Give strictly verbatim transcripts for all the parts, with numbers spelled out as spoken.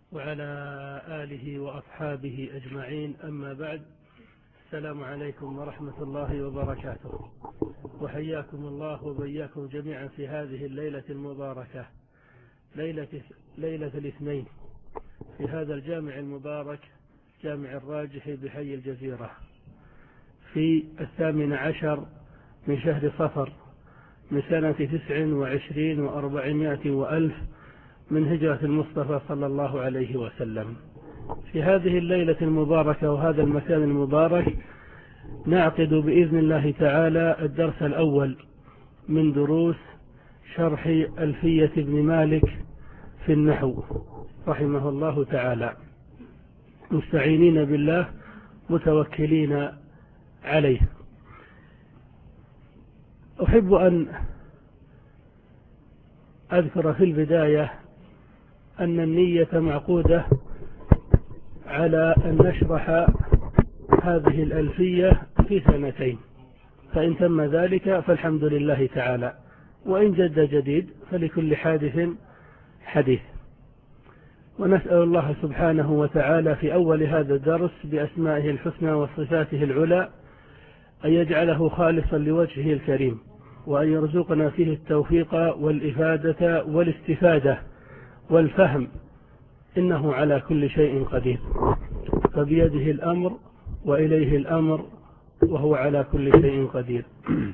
وعلى آله وأصحابه أجمعين، أما بعد. السلام عليكم ورحمة الله وبركاته، وحياكم الله وبياكم جميعا في هذه الليلة المباركة، ليلة, ليلة الاثنين، في هذا الجامع المبارك، جامع الراجح بحي الجزيرة، في الثامن عشر من شهر صفر من سنة تسع وعشرين وأربعمائة وألف من هجرة المصطفى صلى الله عليه وسلم. في هذه الليلة المباركة وهذا المكان المبارك نعقد بإذن الله تعالى الدرس الأول من دروس شرح ألفية ابن مالك في النحو رحمه الله تعالى، مستعينين بالله متوكلين عليه. أحب أن أذكر في البداية أن النية معقودة على أن نشرح هذه الألفية في سنتين، فإن تم ذلك فالحمد لله تعالى، وإن جد جديد فلكل حادث حديث. ونسأل الله سبحانه وتعالى في أول هذا الدرس بأسمائه الحسنى وصفاته العلى أن يجعله خالصا لوجهه الكريم، وأن يرزقنا فيه التوفيق والإفادة والاستفادة والفهم، إنه على كل شيء قدير، فبيده الأمر وإليه الأمر وهو على كل شيء قدير.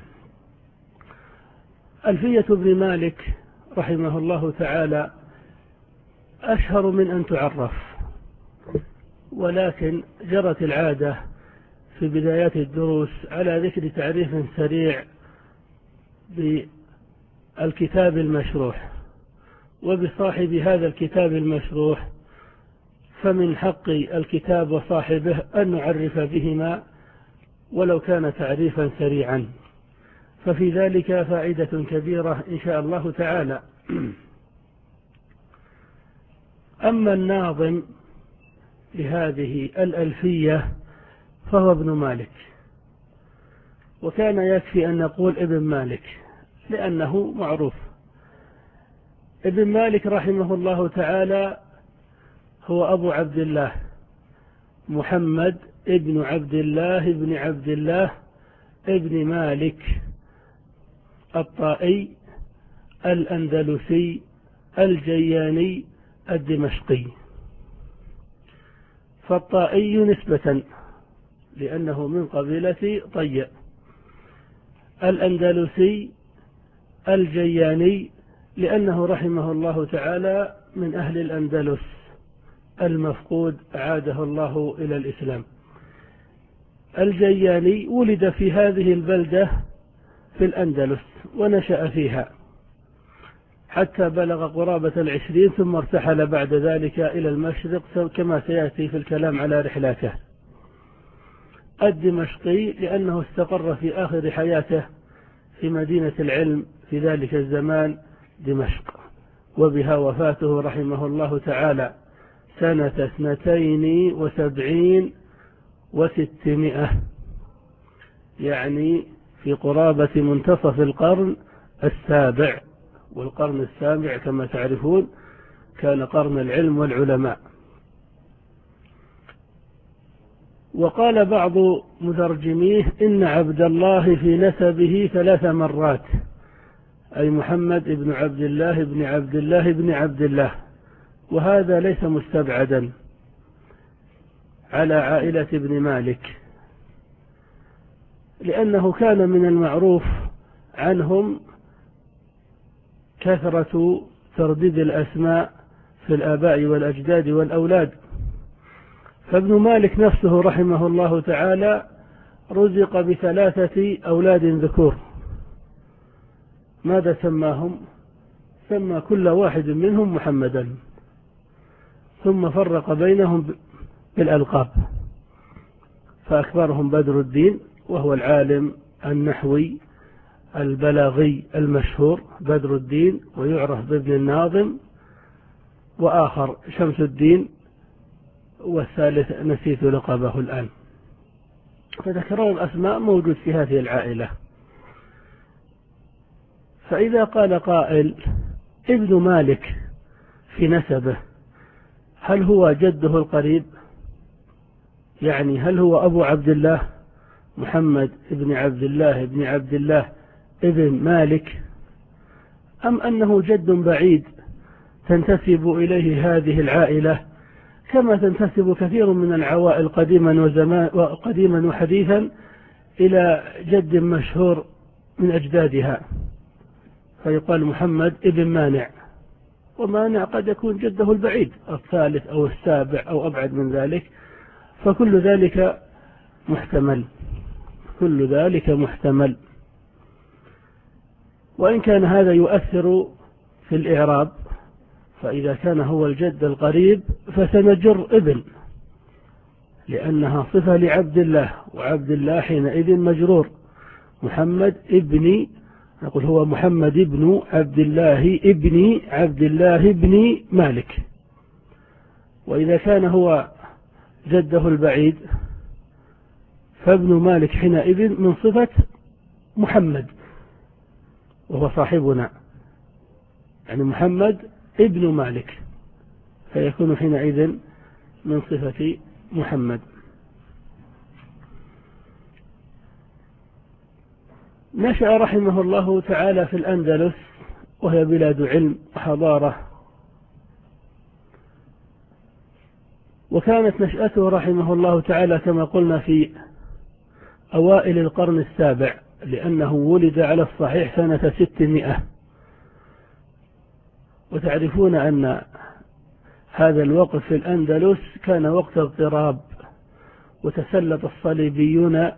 ألفية ابن مالك رحمه الله تعالى أشهر من أن تعرف، ولكن جرت العادة في بدايات الدروس على ذكر تعريف سريع بالكتاب المشروح وبصاحب هذا الكتاب المشروح، فمن حق الكتاب وصاحبه أن نعرف بهما ولو كان تعريفا سريعا، ففي ذلك فائدة كبيرة إن شاء الله تعالى. أما الناظم لهذه الألفية فهو ابن مالك، وكان يكفي أن نقول ابن مالك لأنه معروف. ابن مالك رحمه الله تعالى هو أبو عبد الله محمد ابن عبد الله ابن عبد الله ابن مالك الطائي الأندلسي الجياني الدمشقي. فالطائي نسبة لأنه من قبيلة طي، الأندلسي الجياني لأنه رحمه الله تعالى من أهل الأندلس المفقود عاده الله إلى الإسلام. الجياني ولد في هذه البلدة في الأندلس ونشأ فيها حتى بلغ قرابة العشرين، ثم ارتحل بعد ذلك إلى المشرق كما سيأتي في الكلام على رحلاته. الدمشقي لأنه استقر في آخر حياته في مدينة العلم في ذلك الزمان دمشق، وبها وفاته رحمه الله تعالى سنة اثنتين وسبعين وستمائة، يعني في قرابة منتصف القرن السابع، والقرن السابع كما تعرفون كان قرن العلم والعلماء. وقال بعض مترجميه إن عبد الله في نسبه ثلاث مرات، أي محمد بن عبد الله بن عبد الله بن عبد الله، وهذا ليس مستبعدا على عائلة ابن مالك، لأنه كان من المعروف عنهم كثرة ترديد الأسماء في الآباء والأجداد والأولاد. فابن مالك نفسه رحمه الله تعالى رزق بثلاثة أولاد ذكور. ماذا سماهم؟ سمى كل واحد منهم محمدا، ثم فرق بينهم بالألقاب، فأكبرهم بدر الدين وهو العالم النحوي البلاغي المشهور بدر الدين، ويعرف بابن الناظم، وآخر شمس الدين، والثالث نسيت لقبه الآن. فتكرار الأسماء موجود في هذه العائلة. فإذا قال قائل ابن مالك في نسبه هل هو جده القريب؟ يعني هل هو أبو عبد الله محمد ابن عبد الله ابن عبد الله ابن مالك، أم أنه جد بعيد تنتسب إليه هذه العائلة كما تنتسب كثير من العوائل قديما وزمان وقديما وحديثا إلى جد مشهور من أجدادها، فيقال محمد ابن مانع، ومانع قد يكون جده البعيد الثالث أو السابع أو أبعد من ذلك، فكل ذلك محتمل، كل ذلك محتمل. وإن كان هذا يؤثر في الإعراب، فإذا كان هو الجد القريب فسنجر ابن، لأنها صفة لعبد الله، وعبد الله حينئذ مجرور. محمد ابن، نقول هو محمد ابن عبد الله ابن عبد الله ابن مالك. وإذا كان هو جده البعيد فابن مالك حينئذ من صفة محمد وهو صاحبنا، يعني محمد ابن مالك، فيكون حينئذ من صفة محمد. نشأ رحمه الله تعالى في الأندلس، وهي بلاد علم وحضارة، وكانت نشأته رحمه الله تعالى كما قلنا في أوائل القرن السابع، لأنه ولد على الصحيح سنة ستمائة، وتعرفون أن هذا الوقت في الأندلس كان وقت اضطراب، وتسلط الصليبيون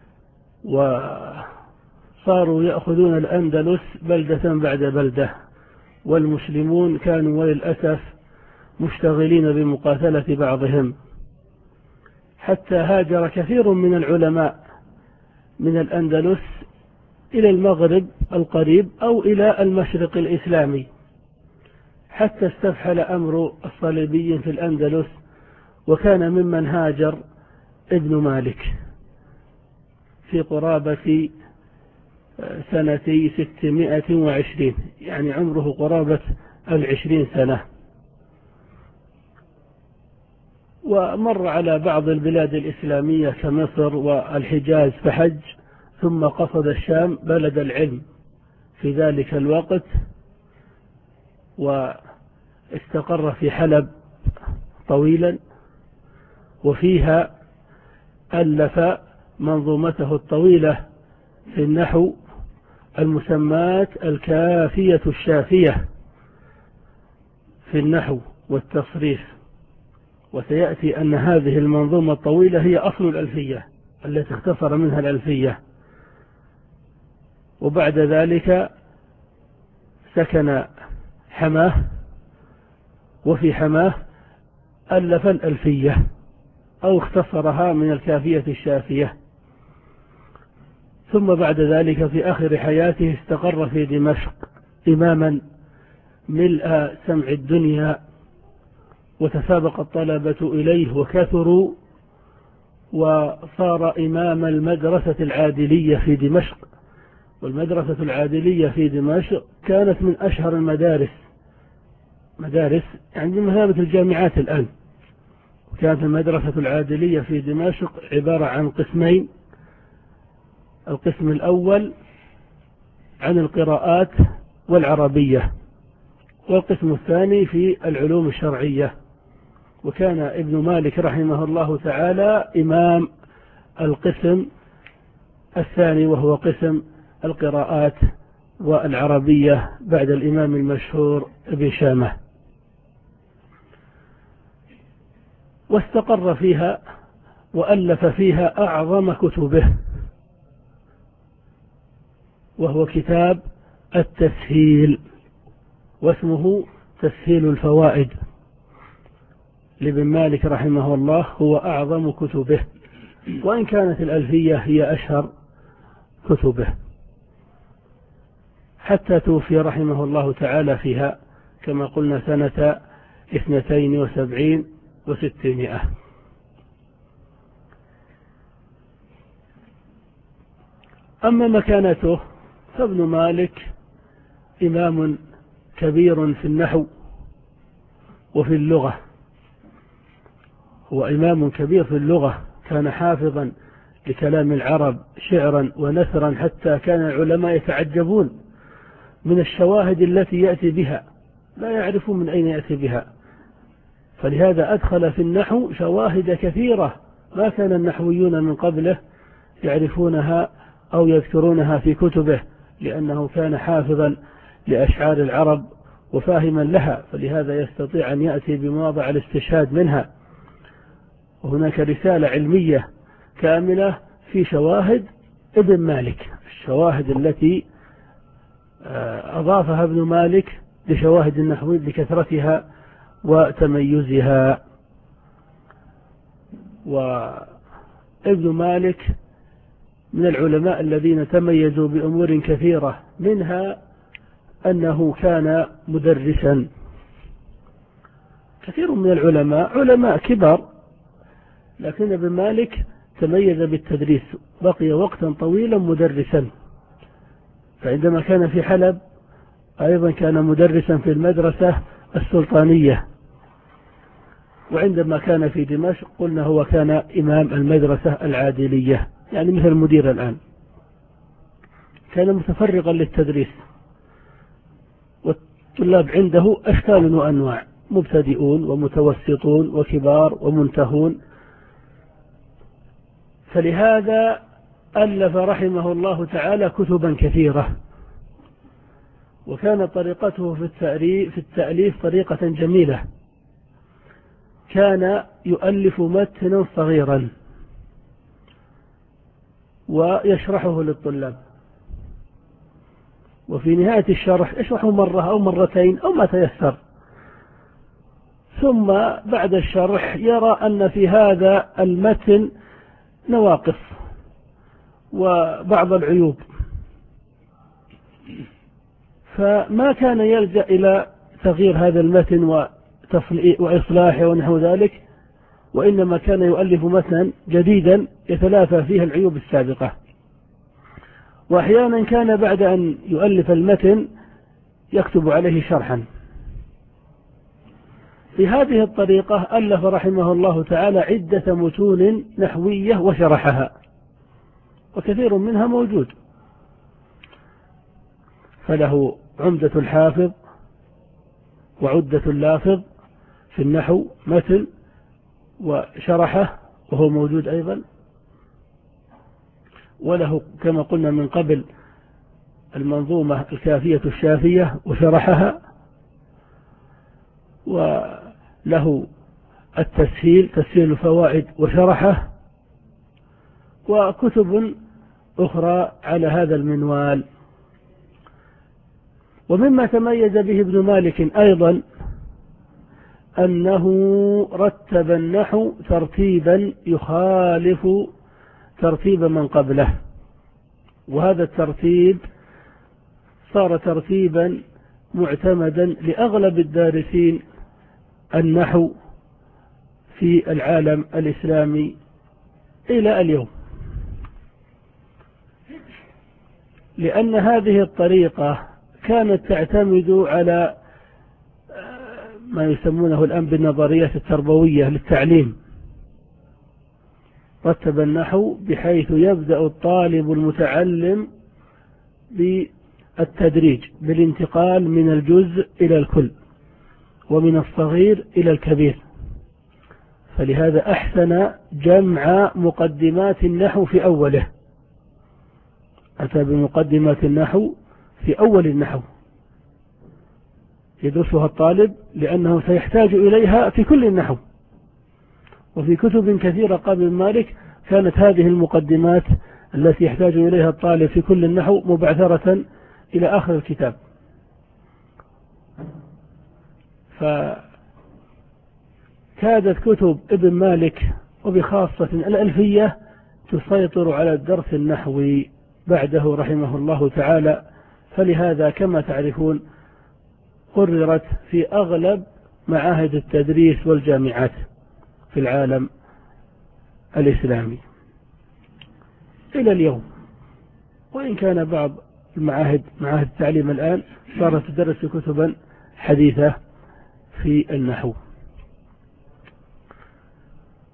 وصاروا يأخذون الأندلس بلدة بعد بلدة، والمسلمون كانوا وللأسف مشتغلين بمقاتلة بعضهم، حتى هاجر كثير من العلماء من الأندلس إلى المغرب القريب أو إلى المشرق الإسلامي، حتى استفحل أمر الصليبيين في الأندلس، وكان ممن هاجر ابن مالك في قرابة سنتي ستمائة وعشرين، يعني عمره قرابة العشرين سنة، ومر على بعض البلاد الإسلامية كمصر والحجاز فحج، ثم قصد الشام بلد العلم في ذلك الوقت، واستقر في حلب طويلا، وفيها ألف منظومته الطويلة في النحو المسمات الكافية الشافية في النحو والتصريف، وسيأتي أن هذه المنظومة الطويلة هي أصل الألفية التي اختصر منها الألفية. وبعد ذلك سكن حماه، وفي حماه ألف الألفية أو اختصرها من الكافية الشافية. ثم بعد ذلك في آخر حياته استقر في دمشق إماما ملء سمع الدنيا، وتسابق الطلبة إليه وكثروا، وصار إمام المدرسة العادلية في دمشق. والمدرسة العادلية في دمشق كانت من أشهر المدارس، مدارس يعني مثابة الجامعات الآن. كانت المدرسة العادلية في دمشق عبارة عن قسمين: القسم الأول عن القراءات والعربية، والقسم الثاني في العلوم الشرعية. وكان ابن مالك رحمه الله تعالى إمام القسم الثاني، وهو قسم القراءات والعربية بعد الإمام المشهور ابن شامة، واستقر فيها وألف فيها أعظم كتبه، وهو كتاب التسهيل، واسمه تسهيل الفوائد لابن مالك رحمه الله، هو أعظم كتبه، وإن كانت الألفية هي أشهر كتبه، حتى توفي رحمه الله تعالى فيها كما قلنا سنة اثنتين وسبعين وستمائة. أما مكانته فابن مالك إمام كبير في النحو وفي اللغة، هو إمام كبير في اللغة، كان حافظا لكلام العرب شعرا ونثرا، حتى كان العلماء يتعجبون من الشواهد التي يأتي بها، لا يعرفون من أين يأتي بها. فلهذا أدخل في النحو شواهد كثيرة ما كان النحويون من قبله يعرفونها أو يذكرونها في كتبه، لأنه كان حافظا لأشعار العرب وفاهما لها، فلهذا يستطيع أن يأتي بمواضع الاستشهاد منها. وهناك رسالة علمية كاملة في شواهد ابن مالك، الشواهد التي أضافها ابن مالك لشواهد النحو لكثرتها وتميزها. وابن مالك من العلماء الذين تميزوا بأمور كثيرة، منها أنه كان مدرسا. كثير من العلماء علماء كبار، لكن ابن مالك تميز بالتدريس، بقي وقتا طويلا مدرسا. فعندما كان في حلب أيضا كان مدرسا في المدرسة السلطانية، وعندما كان في دمشق قلنا هو كان إمام المدرسة العادلية، يعني مثل المدير الآن. كان متفرغا للتدريس، والطلاب عنده أشكال وأنواع، مبتدئون ومتوسطون وكبار ومنتهون. فلهذا ألف رحمه الله تعالى كتبا كثيرة، وكان طريقته في التأليف طريقة جميلة. كان يؤلف متنا صغيرا ويشرحه للطلاب، وفي نهاية الشرح يشرحه مرة أو مرتين أو ما تيسر، ثم بعد الشرح يرى أن في هذا المتن نواقص وبعض العيوب، فما كان يلجأ إلى تغيير هذا المتن وإصلاحه ونحو ذلك، وإنما كان يؤلف متنا جديدا يتلافى فيه العيوب السابقة. وأحيانا كان بعد أن يؤلف المتن يكتب عليه شرحا. في هذه الطريقة ألف رحمه الله تعالى عدة متون نحوية وشرحها، وكثير منها موجود. فله عمدة الحافظ وعدة اللافظ في النحو متن وشرحه وهو موجود أيضا. وله كما قلنا من قبل المنظومة الكافية الشافية وشرحها، وله التسهيل تسهيل الفوائد وشرحه، وكتب أخرى على هذا المنوال. ومما تميز به ابن مالك أيضا أنه رتب النحو ترتيبا يخالف ترتيب من قبله، وهذا الترتيب صار ترتيبا معتمدا لأغلب الدارسين النحو في العالم الإسلامي إلى اليوم، لأن هذه الطريقة كانت تعتمد على ما يسمونه الآن بالنظريات التربوية للتعليم. رتب النحو بحيث يبدأ الطالب المتعلم بالتدريج، بالانتقال من الجزء إلى الكل ومن الصغير إلى الكبير. فلهذا أحسن جمع مقدمات النحو في أوله، أتى بمقدمات النحو في أول النحو يدرسها الطالب، لأنه سيحتاج إليها في كل النحو. وفي كتب كثيرة قبل مالك كانت هذه المقدمات التي يحتاج إليها الطالب في كل النحو مبعثرة إلى آخر الكتاب. فكادت كتب ابن مالك وبخاصة الألفية تسيطر على الدرس النحوي بعده رحمه الله تعالى. فلهذا كما تعرفون قررت في أغلب معاهد التدريس والجامعات في العالم الإسلامي إلى اليوم، وإن كان بعض المعاهد معاهد التعليم الآن صارت تدرس كتبا حديثة في النحو.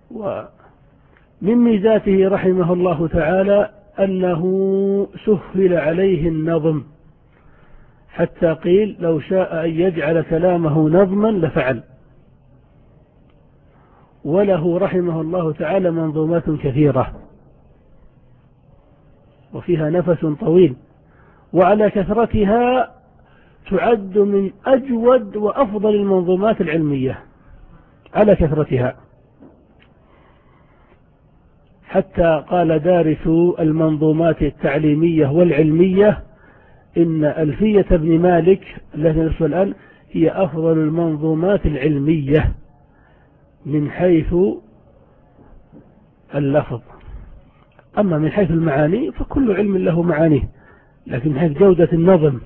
ومن ميزاته رحمه الله تعالى أنه سهل عليه النظم، حتى قيل لو شاء أن يجعل كلامه نظما لفعل. وله رحمه الله تعالى منظومات كثيرة وفيها نفس طويل، وعلى كثرتها تعد من أجود وأفضل المنظومات العلمية على كثرتها، حتى قال دارس المنظومات التعليمية والعلمية إن ألفية ابن مالك التي ندرسها الآن هي أفضل المنظومات العلمية من حيث اللفظ. أما من حيث المعاني فكل علم له معانيه، لكن من حيث جودة النظم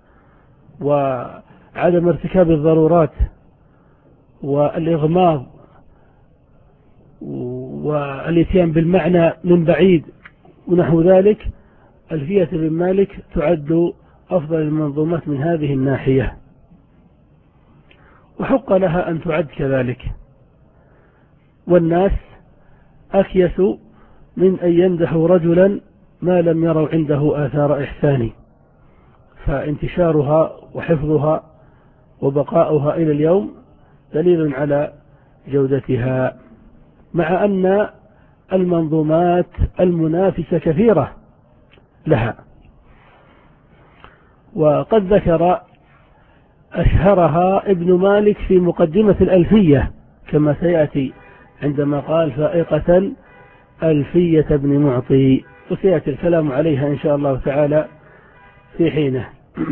وعدم ارتكاب الضرورات والإغماض والاتيان بالمعنى من بعيد ونحو ذلك، ألفية ابن مالك تعد أفضل المنظومات من هذه الناحية، وحق لها أن تعد كذلك. والناس أكيس من أن يمدحوا رجلا ما لم يروا عنده آثار إحسان، فانتشارها وحفظها وبقاؤها إلى اليوم دليل على جودتها، مع أن المنظومات المنافسة كثيرة لها. وقد ذكر أشهرها ابن مالك في مقدمة الألفية كما سيأتي عندما قال فائقة ألفية ابن معطي، وسيأتي الكلام عليها إن شاء الله تعالى في حينه.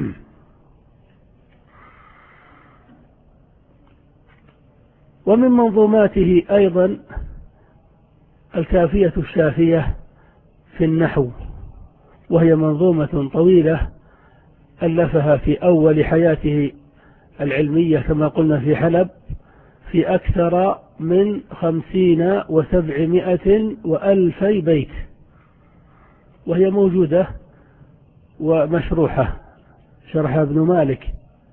ومن منظوماته أيضا الكافية الشافية في النحو، وهي منظومة طويلة ألفها في أول حياته العلمية كما قلنا في حلب في أكثر من خمسين وسبعمائة وألفي بيت، وهي موجودة ومشروحة شرحها ابن مالك.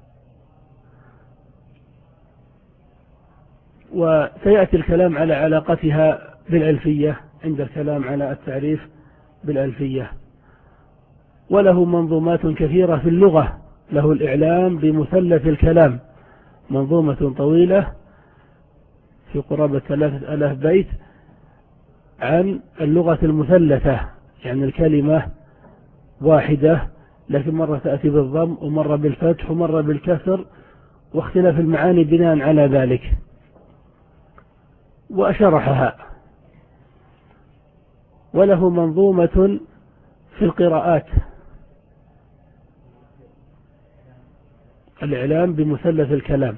وسيأتي الكلام على علاقتها بالألفية عند الكلام على التعريف بالألفية. وله منظومات كثيرة في اللغة، له الإعلام بمثلث الكلام، منظومة طويلة في قرابة ثلاثة آلاف بيت عن اللغة المثلثة، يعني الكلمة واحدة لكن مرة تأتي بالضم ومرة بالفتح ومرة بالكسر، واختلاف المعاني بناء على ذلك، وأشرحها. وله منظومة في القراءات، الإعلام بمثلث الكلام.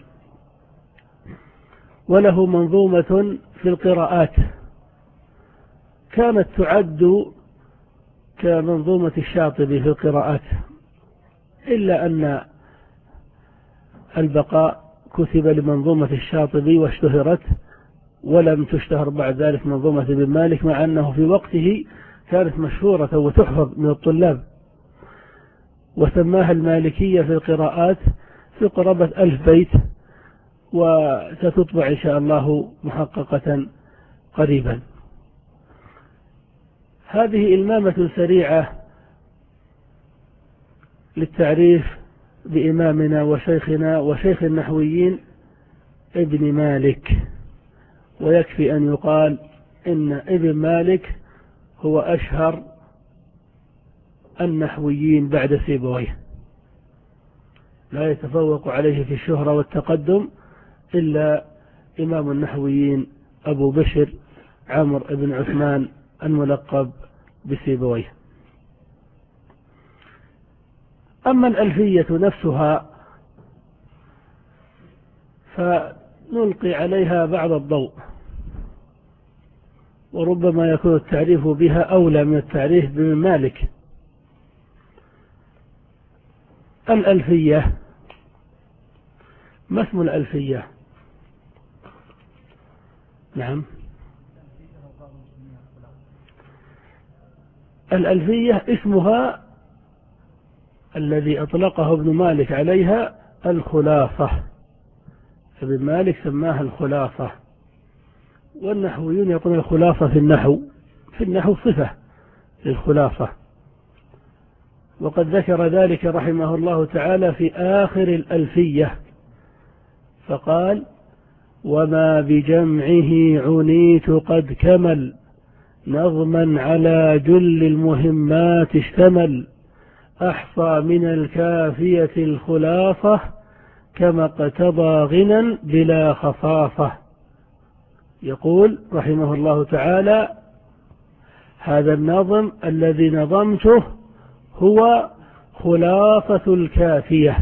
وله منظومة في القراءات كانت تعد كمنظومة الشاطبي في القراءات، إلا أن البقاء كتب لمنظومة الشاطبي واشتهرت، ولم تشتهر بعد ذلك منظومة ابن مالك، مع أنه في وقته كانت مشهورة وتحفظ من الطلاب، وسماها المالكية في القراءات في قرابة ألف بيت، وستطبع إن شاء الله محققة قريبا. هذه إلمامة سريعة للتعريف بإمامنا وشيخنا وشيخ النحويين ابن مالك، ويكفي أن يقال إن ابن مالك هو أشهر النحويين بعد سيبويه، لا يتفوق عليه في الشهرة والتقدم إلا إمام النحويين أبو بشر عمرو بن عثمان الملقب بسيبويه. أما الألفية نفسها فنلقي عليها بعض الضوء، وربما يكون التعريف بها أولى من التعريف بابن مالك. الألفية، ما اسم الألفية؟ نعم، الألفية اسمها الذي أطلقه ابن مالك عليها الخلاصة، ابن مالك سماها الخلاصة، والنحويون يقولون الخلاصة في النحو في النحو صفة للخلاصة، وقد ذكر ذلك رحمه الله تعالى في آخر الألفية فقال: وما بجمعه عنيت قد كمل نظما على جل المهمات اشتمل أحصى من الكافية الخلاصة كما اقتضى غنى بلا خصاصة. يقول رحمه الله تعالى: هذا النظم الذي نظمته هو خلاصة الكافية،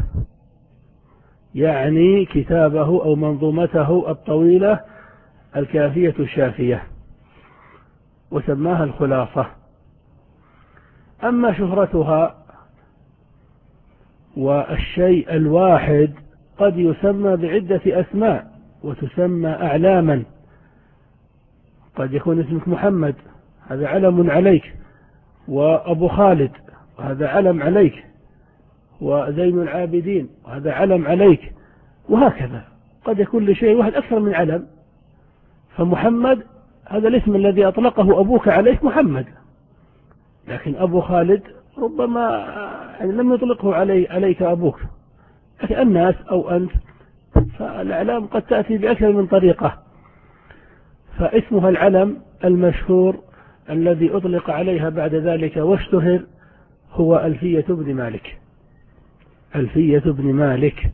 يعني كتابه أو منظومته الطويلة الكافية الشافية، وسماها الخلاصة. أما شهرتها والشيء الواحد قد يسمى بعدة أسماء وتسمى أعلاما، قد يكون اسمك محمد، هذا علم عليك، وأبو خالد، وهذا علم عليك، وزين العابدين، وهذا علم عليك، وهكذا قد يكون لشيء واحد أكثر من علم. فمحمد هذا الاسم الذي أطلقه أبوك عليك محمد، لكن أبو خالد ربما يعني لم يطلقه علي عليك أبوك، لكن الناس أو أنت، فالأعلام قد تأتي بأكثر من طريقة. فاسمها العلم المشهور الذي أطلق عليها بعد ذلك واشتهر هو ألفية ابن مالك. ألفية ابن مالك،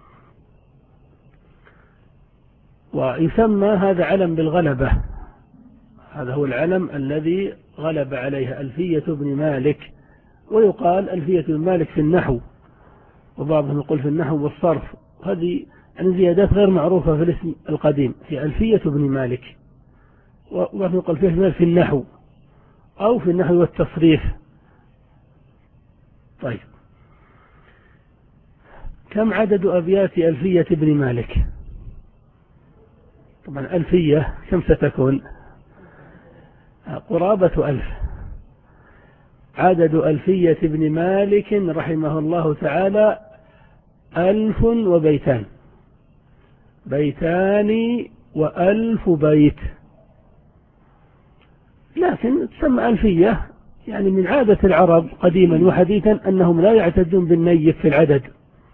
ويسمى هذا علم بالغلبة، هذا هو العلم الذي غلب عليها ألفية ابن مالك. ويقال ألفية ابن مالك في النحو، وبعضهم يقول في النحو والصرف، هذه يعني زيادات غير معروفة في الاسم القديم، في ألفية ابن مالك. وبعضهم يقول فيه في النحو أو في النحو والتصريف. طيب، كم عدد أبيات ألفية ابن مالك؟ طبعا ألفية كم ستكون؟ قرابة ألف. عدد ألفية ابن مالك رحمه الله تعالى ألف وبيتان، بيتان وألف بيت، لكن تسمى ألفية يعني من عادة العرب قديما وحديثا أنهم لا يعتدون بالنيف في العدد،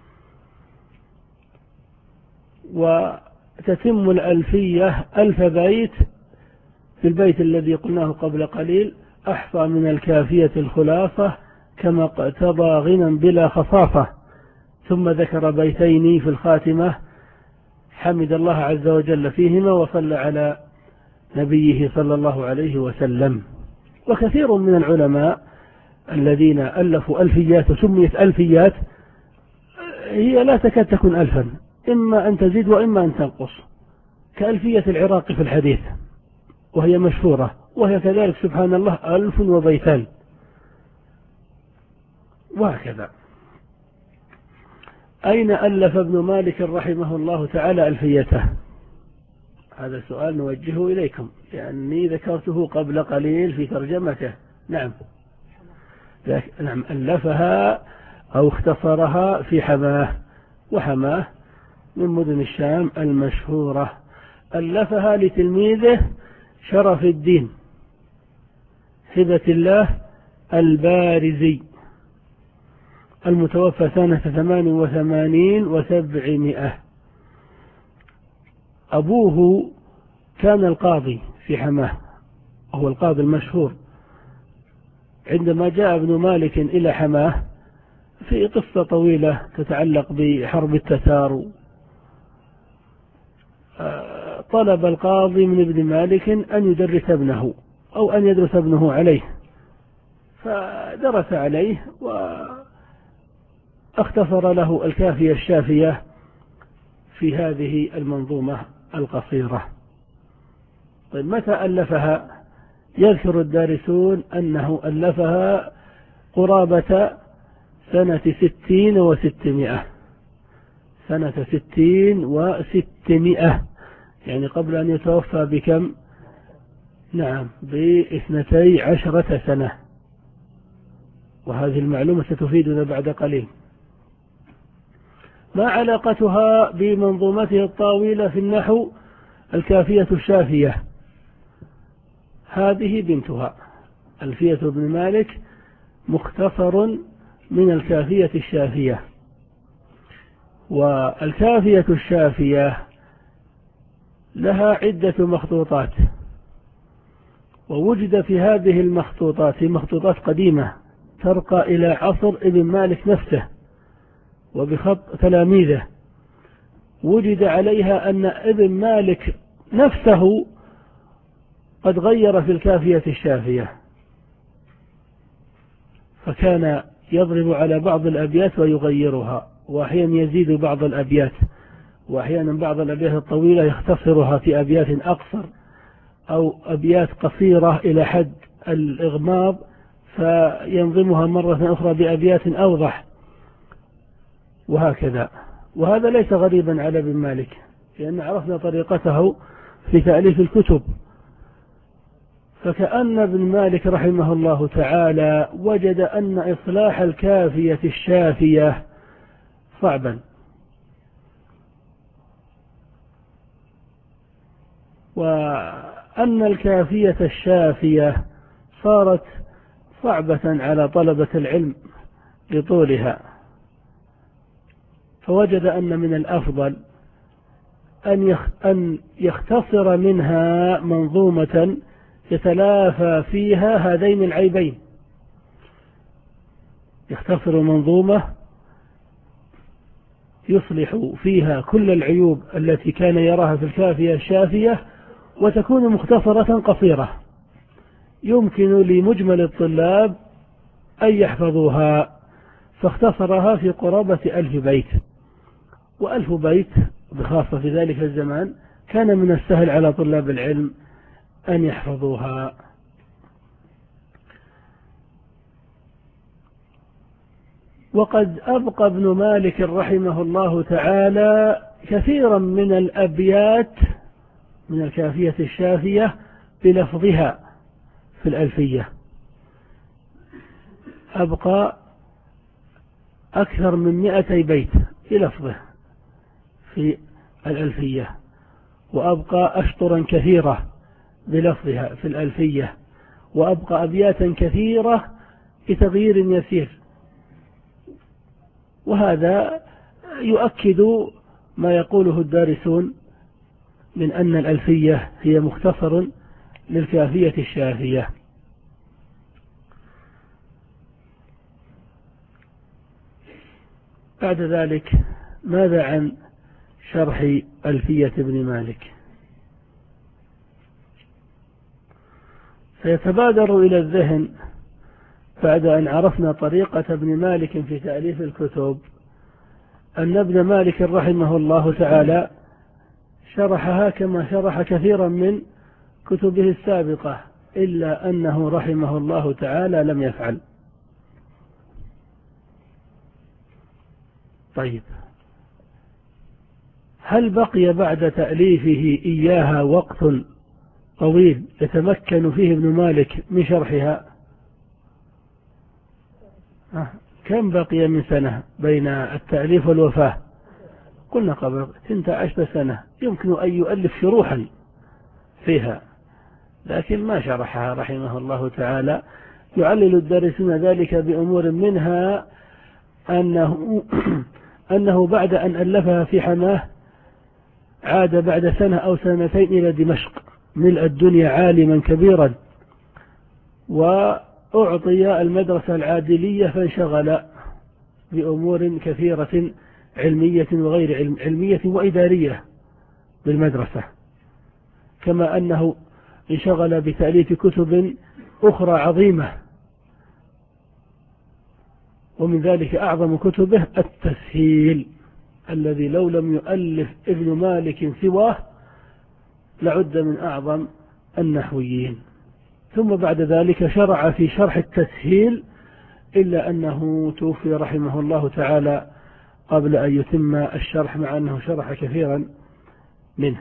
وتتم الألفية ألف بيت في البيت الذي قلناه قبل قليل: أحصى من الكافية الخلاصة كما اقتضى غنى بلا خصاصة. ثم ذكر بيتين في الخاتمة حمد الله عز وجل فيهما وصلى على نبيه صلى الله عليه وسلم. وكثير من العلماء الذين ألفوا ألفيات وسميت ألفيات هي لا تكاد تكون ألفا، إما أن تزيد وإما أن تنقص، كألفية العراقي في الحديث وهي مشهورة، وهي كذلك سبحان الله ألف وبيتان، وهكذا. أين ألف ابن مالك رحمه الله تعالى ألفيته؟ هذا سؤال نوجهه إليكم لأني ذكرته قبل قليل في ترجمته. نعم نعم ألفها أو اختصرها في حماه، وحماه من مدن الشام المشهورة. ألفها لتلميذه شرف الدين هبة الله البارزي المتوفى سنة ثمان وثمانين وسبعمائة. أبوه كان القاضي في حماه، هو القاضي المشهور. عندما جاء ابن مالك إلى حماه في قصة طويلة تتعلق بحرب التتار، طلب القاضي من ابن مالك أن يدرس ابنه أو أن يدرس ابنه عليه، فدرس عليه واختصر له الكافية الشافية في هذه المنظومة القصيرة. طيب، متى ألفها؟ يذكر الدارسون أنه ألفها قرابة سنة ستين وستمائة، سنة ستين وستمائة، يعني قبل أن يتوفى بكم؟ نعم، باثنتي عشرة سنة، وهذه المعلومة ستفيدنا بعد قليل. ما علاقتها بمنظومته الطاولة في النحو الكافية الشافية هذه بنتها. ألفية ابن مالك مختصر من الكافية الشافية. والكافية الشافية لها عدة مخطوطات، ووجد في هذه المخطوطات في مخطوطات قديمة ترقى إلى عصر ابن مالك نفسه وبخط تلاميذه، وجد عليها أن ابن مالك نفسه قد غير في الكافية الشافية، فكان يضرب على بعض الأبيات ويغيرها، وأحيانا يزيد بعض الأبيات، وأحيانا بعض الأبيات الطويلة يختصرها في أبيات أقصر، أو أبيات قصيرة إلى حد الإغماض فينظمها مرة أخرى بأبيات أوضح، وهكذا. وهذا ليس غريبا على ابن مالك، لأن عرفنا طريقته في تأليف الكتب. فكأن ابن مالك رحمه الله تعالى وجد أن إصلاح الكافية الشافية صعبا، وأن الكافية الشافية صارت صعبة على طلبة العلم لطولها، فوجد أن من الأفضل أن يختصر منها منظومة يتلافى فيها هذين العيبين. يختصر منظومة يصلح فيها كل العيوب التي كان يراها في الكافية الشافية، وتكون مختصرة قصيرة يمكن لمجمل الطلاب أن يحفظوها، فاختصرها في قرابة ألف بيت. وألف بيت بخاصة في ذلك الزمان كان من السهل على طلاب العلم أن يحفظوها. وقد أبقى ابن مالك رحمه الله تعالى كثيرا من الأبيات من الكافية الشافية بلفظها في الألفية، أبقى أكثر من مئتي بيت بلفظه في الألفية، وأبقى أشطرا كثيرة بلفظها في الألفية، وأبقى أبياتا كثيرة بتغيير يسير. وهذا يؤكد ما يقوله الدارسون من أن الألفية هي مختصر للكافية الشافية. بعد ذلك ماذا عن شرح ألفية ابن مالك؟ سيتبادر إلى الذهن بعد أن عرفنا طريقة ابن مالك في تأليف الكتب أن ابن مالك رحمه الله تعالى شرحها كما شرح كثيرا من كتبه السابقة، إلا أنه رحمه الله تعالى لم يفعل. طيب، هل بقي بعد تأليفه إياها وقت طويل يتمكن فيه ابن مالك من شرحها؟ كم بقي من سنة بين التأليف والوفاة؟ قلنا قبل ثنتا عشر سنة، يمكن أن يؤلف شروحا فيها، لكن ما شرحها رحمه الله تعالى. يعلل الدارسون ذلك بأمور منها أنه, أنه بعد أن ألفها في حماه عاد بعد سنة أو سنتين إلى دمشق ملء الدنيا عالما كبيرا، وأعطي المدرسة العادلية فانشغل بأمور كثيرة علمية وغير علمية وإدارية بالمدرسة، كما أنه انشغل بتأليف كتب أخرى عظيمة، ومن ذلك أعظم كتبه التسهيل الذي لو لم يؤلف ابن مالك سواه لعد من أعظم النحويين. ثم بعد ذلك شرع في شرح التسهيل، إلا أنه توفي رحمه الله تعالى قبل أن يتم الشرح، مع أنه شرح كثيرا منه.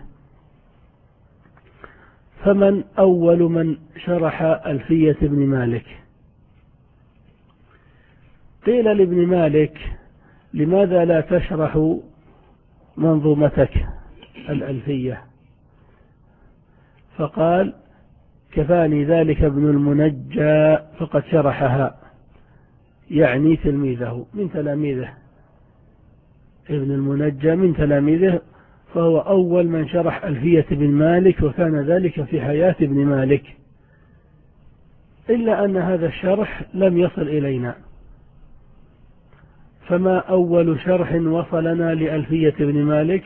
فمن أول من شرح ألفية ابن مالك؟ قيل لابن مالك: لماذا لا تشرح منظومتك الألفية؟ فقال كفاني ذلك ابن المنجى فقد شرحها، يعني تلميذه من تلاميذه، ابن المنجى من تلاميذه، فهو أول من شرح ألفية بن مالك، وكان ذلك في حياة ابن مالك، إلا أن هذا الشرح لم يصل إلينا. فما أول شرح وصلنا لألفية بن مالك؟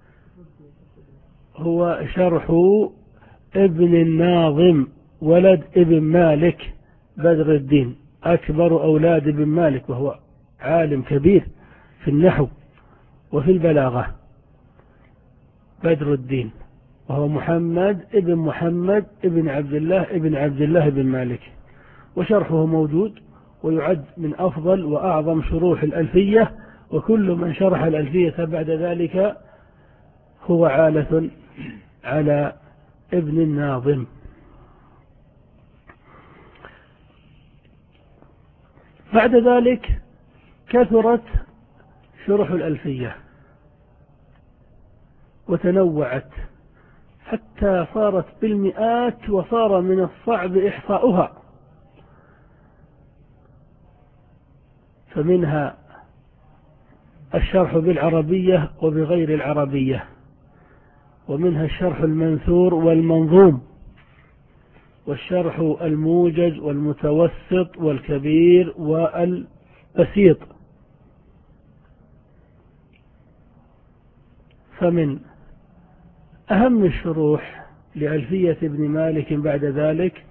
هو شرح ابن الناظم ولد ابن مالك بدر الدين، أكبر أولاد ابن مالك، وهو عالم كبير في النحو وفي البلاغة، بدر الدين، وهو محمد ابن محمد ابن عبد الله ابن عبد الله بن مالك. وشرحه موجود، ويعد من أفضل وأعظم شروح الألفية، وكل من شرح الألفية بعد ذلك هو عالة على ابن الناظم. بعد ذلك كثرت شروح الألفية وتنوعت حتى صارت بالمئات، وصار من الصعب إحصاؤها. فمنها الشرح بالعربية وبغير العربية، ومنها الشرح المنثور والمنظوم، والشرح الموجز والمتوسط والكبير والبسيط. فمن أهم الشروح لألفية ابن مالك بعد ذلك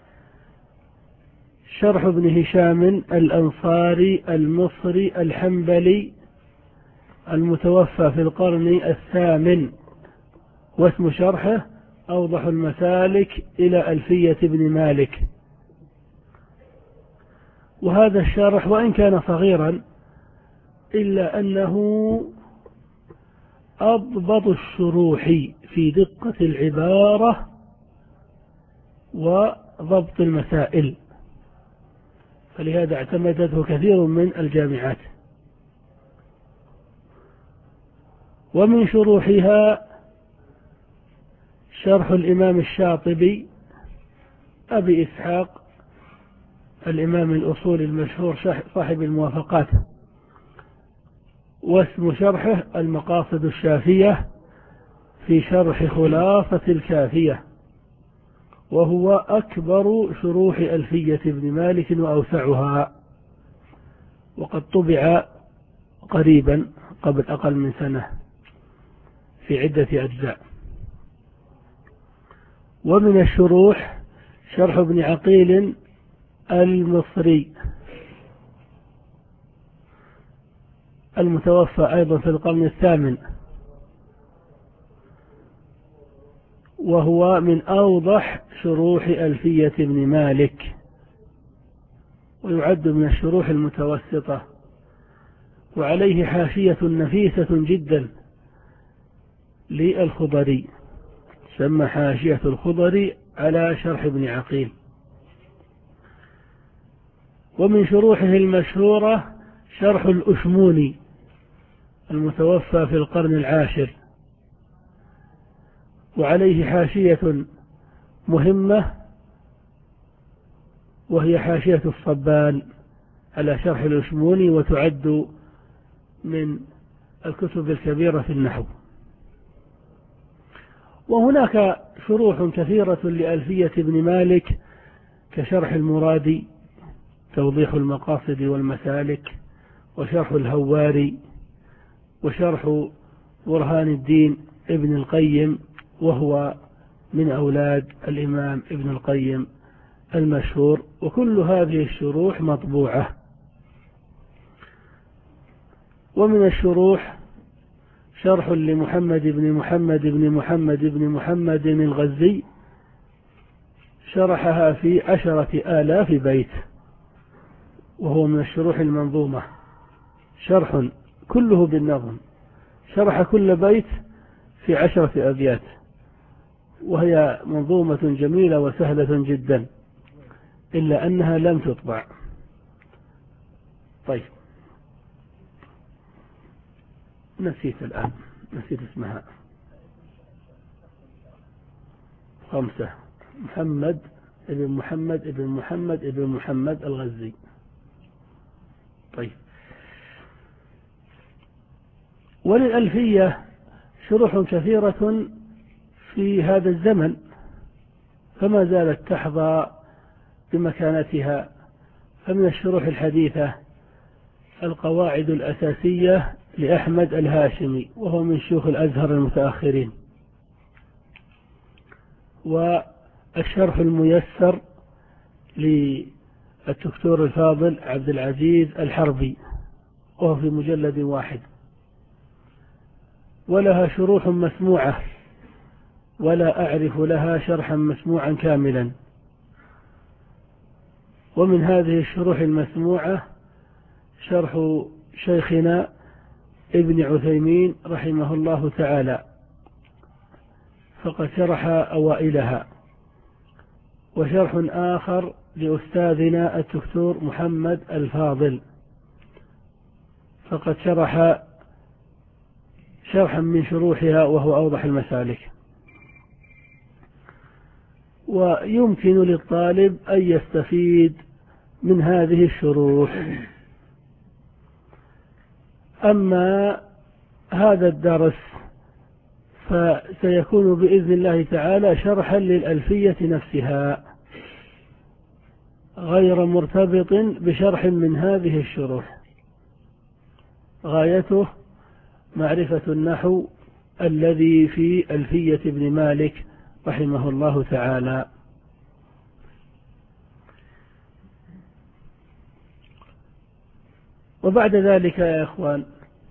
شرح ابن هشام الأنصاري المصري الحنبلي المتوفى في القرن الثامن، واسم شرحه أوضح المسالك إلى ألفية ابن مالك. وهذا الشرح وإن كان صغيرا إلا أنه أضبط الشروح في دقة العبارة وضبط المسائل، فلهذا اعتمدته كثير من الجامعات. ومن شروحها شرح الإمام الشاطبي أبي إسحاق الإمام الأصول المشهور صاحب الموافقات، واسم شرحه المقاصد الشافية في شرح خلاصة الكافية، وهو أكبر شروح ألفية ابن مالك وأوسعها، وقد طبع قريبا قبل أقل من سنة في عدة أجزاء. ومن الشروح شرح ابن عقيل المصري المتوفى أيضا في القرن الثامن، وهو من أوضح شروح ألفية ابن مالك، ويعد من الشروح المتوسطة، وعليه حاشية نفيسة جدا للخضري، سمى حاشية الخضري على شرح ابن عقيل. ومن شروحه المشهورة شرح الأشموني المتوفى في القرن العاشر، وعليه حاشية مهمة وهي حاشية الصبان على شرح الأشموني، وتعد من الكتب الكبيرة في النحو. وهناك شروح كثيرة لألفية ابن مالك كشرح المرادي توضيح المقاصد والمسالك، وشرح الهواري، وشرح برهان الدين ابن القيم، وهو من أولاد الإمام ابن القيم المشهور. وكل هذه الشروح مطبوعة. ومن الشروح شرح لمحمد بن محمد بن محمد بن محمد الغزي، شرحها في عشرة آلاف بيت، وهو من الشروح المنظومة، شرح كله بالنظم، شرح كل بيت في عشرة أبيات، وهي منظومة جميلة وسهلة جدا، إلا أنها لم تطبع. طيب، نسيت الآن، نسيت اسمها. خمسة محمد ابن محمد ابن محمد ابن محمد الغزي. طيب، وللألفية شروح كثيرة في هذا الزمن، فما زالت تحظى بمكانتها. فمن الشروح الحديثة القواعد الأساسية لأحمد الهاشمي، وهو من شيوخ الأزهر المتأخرين، والشرح الميسر للدكتور الفاضل عبد العزيز الحربي، وهو في مجلد واحد. ولها شروح مسموعة، ولا أعرف لها شرحا مسموعا كاملا. ومن هذه الشروح المسموعة شرح شيخنا ابن عثيمين رحمه الله تعالى، فقد شرح أوائلها. وشرح آخر لأستاذنا الدكتور محمد الفاضل، فقد شرح شرحا من شروحها وهو أوضح المسالك. ويمكن للطالب أن يستفيد من هذه الشروح. أما هذا الدرس فسيكون بإذن الله تعالى شرحا للألفية نفسها، غير مرتبط بشرح من هذه الشروح. غايته معرفة النحو الذي في ألفية ابن مالك رحمه الله تعالى. وبعد ذلك يا إخوان،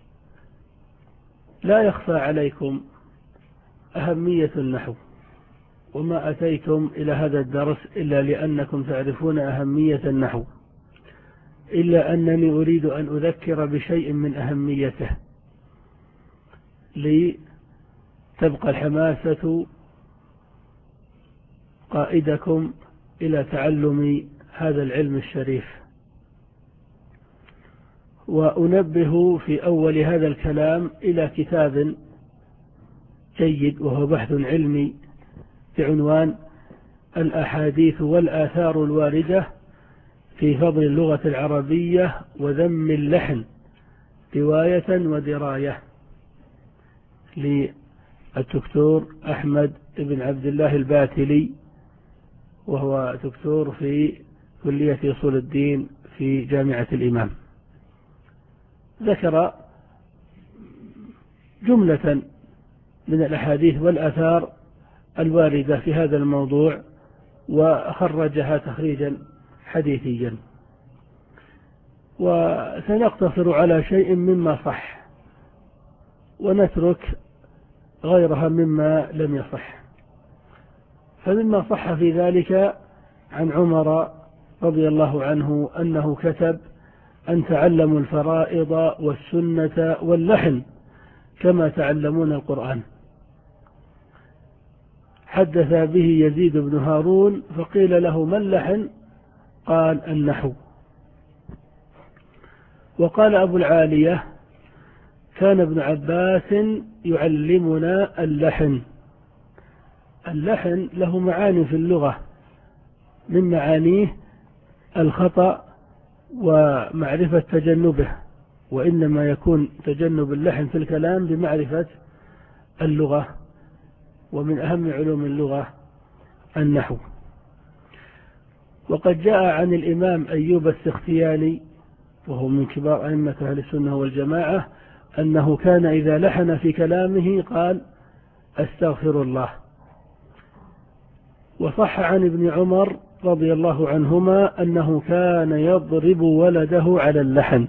لا يخفى عليكم أهمية النحو، وما أتيتم إلى هذا الدرس إلا لأنكم تعرفون أهمية النحو، إلا أنني أريد أن أذكر بشيء من أهميته لتبقى الحماسة قائدكم إلى تعلم هذا العلم الشريف. وأنبه في أول هذا الكلام إلى كتاب جيد، وهو بحث علمي بعنوان الأحاديث والآثار الواردة في فضل اللغة العربية وذم اللحن رواية ودراية، للدكتور أحمد بن عبد الله الباتلي، وهو دكتور في كلية أصول الدين في جامعة الإمام. ذكر جملة من الأحاديث والآثار الواردة في هذا الموضوع، وخرجها تخريجا حديثيا. وسنقتصر على شيء مما صح، ونترك غيرها مما لم يصح. فمما صح في ذلك عن عمر رضي الله عنه أنه كتب: أن تعلموا الفرائض والسنة واللحن كما تعلمون القرآن. حدث به يزيد بن هارون فقيل له: ما اللحن؟ قال: النحو. وقال أبو العالية: كان ابن عباس يعلمنا اللحن. اللحن له معاني في اللغة، من معانيه الخطأ ومعرفة تجنبه، وإنما يكون تجنب اللحن في الكلام بمعرفة اللغة، ومن أهم علوم اللغة النحو. وقد جاء عن الإمام أيوب السختياني، وهو من كبار أئمة أهل السنة والجماعة، أنه كان إذا لحن في كلامه قال: أستغفر الله. وصح عن ابن عمر رضي الله عنهما أنه كان يضرب ولده على اللحن.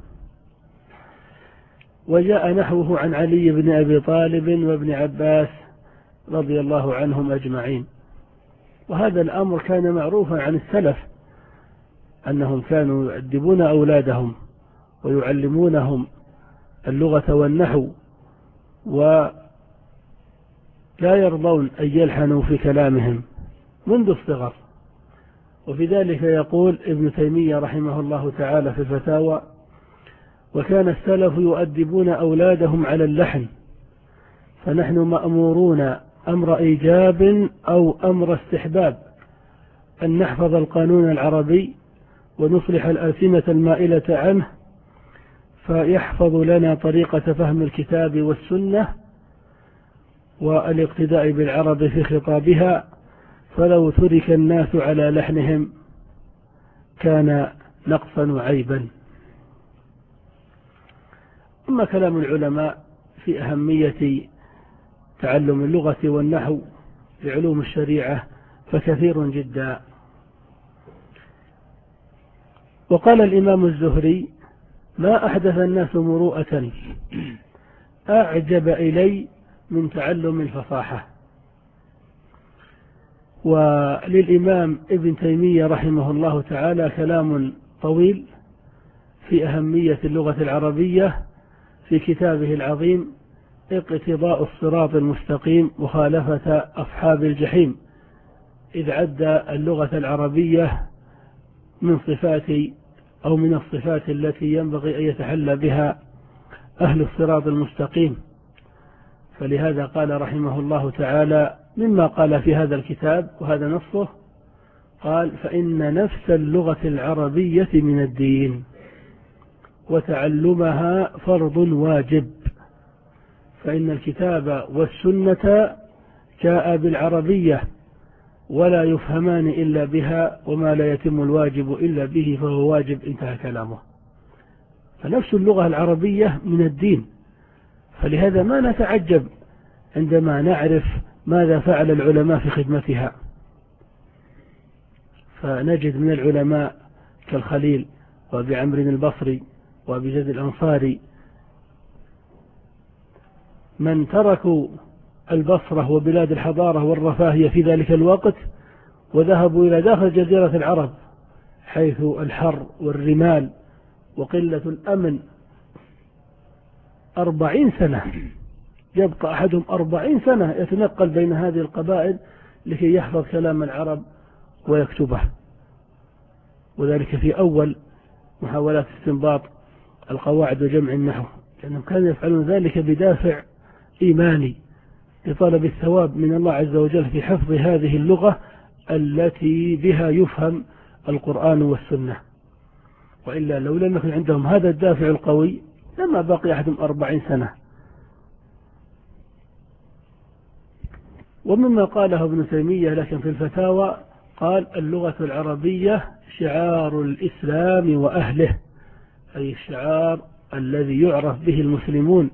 وجاء نحوه عن علي بن أبي طالب وابن عباس رضي الله عنهم أجمعين. وهذا الأمر كان معروفا عن السلف، أنهم كانوا يؤدبون أولادهم ويعلمونهم اللغة والنحو، ولا يرضون أن يلحنوا في كلامهم منذ الصغر. وفي ذلك يقول ابن تيمية رحمه الله تعالى في الفتاوى: وكان السلف يؤدبون أولادهم على اللحن، فنحن مأمورون أمر إيجاب أو أمر استحباب أن نحفظ القانون العربي ونصلح الألسنة المائلة عنه، فيحفظ لنا طريقة فهم الكتاب والسنة والاقتداء بالعرب في خطابها، فلو ترك الناس على لحنهم كان نقصا وعيبا. أما كلام العلماء في أهمية تعلم اللغة والنحو لعلوم الشريعة فكثير جدا. وقال الإمام الزهري: ما أحدث الناس مروءة أعجب إلي من تعلم الفصاحة. وللإمام ابن تيمية رحمه الله تعالى كلام طويل في أهمية اللغة العربية في كتابه العظيم اقتضاء الصراط المستقيم مخالفة أصحاب الجحيم، إذ عد اللغة العربية من صفات أو من الصفات التي ينبغي أن يتحلى بها أهل الصراط المستقيم. فلهذا قال رحمه الله تعالى مما قال في هذا الكتاب، وهذا نصه، قال: فإن نفس اللغة العربية من الدين، وتعلمها فرض واجب، فإن الكتاب والسنة جاء بالعربية ولا يفهمان إلا بها، وما لا يتم الواجب إلا به فهو واجب. انتهى كلامه. فنفس اللغة العربية من الدين، فلهذا ما نتعجب عندما نعرف ماذا فعل العلماء في خدمتها. فنجد من العلماء كالخليل وأبي عمرو البصري وأبي زيد الأنصاري من تركوا البصرة وبلاد الحضارة والرفاهية في ذلك الوقت وذهبوا إلى داخل جزيرة العرب، حيث الحر والرمال وقلة الأمن، أربعين سنة يبقى أحدهم أربعين سنة يتنقل بين هذه القبائل لكي يحفظ كلام العرب ويكتبه، وذلك في أول محاولات استنباط القواعد وجمع النحو، لأنهم كانوا يفعلون ذلك بدافع إيماني لطلب الثواب من الله عز وجل في حفظ هذه اللغة التي بها يفهم القرآن والسنة. وإلا لو لم يكن عندهم هذا الدافع القوي لما بقي أحدهم أربعين سنة. ومما قاله ابن تيمية لكن في الفتاوى قال: اللغة العربية شعار الإسلام وأهله، أي الشعار الذي يعرف به المسلمون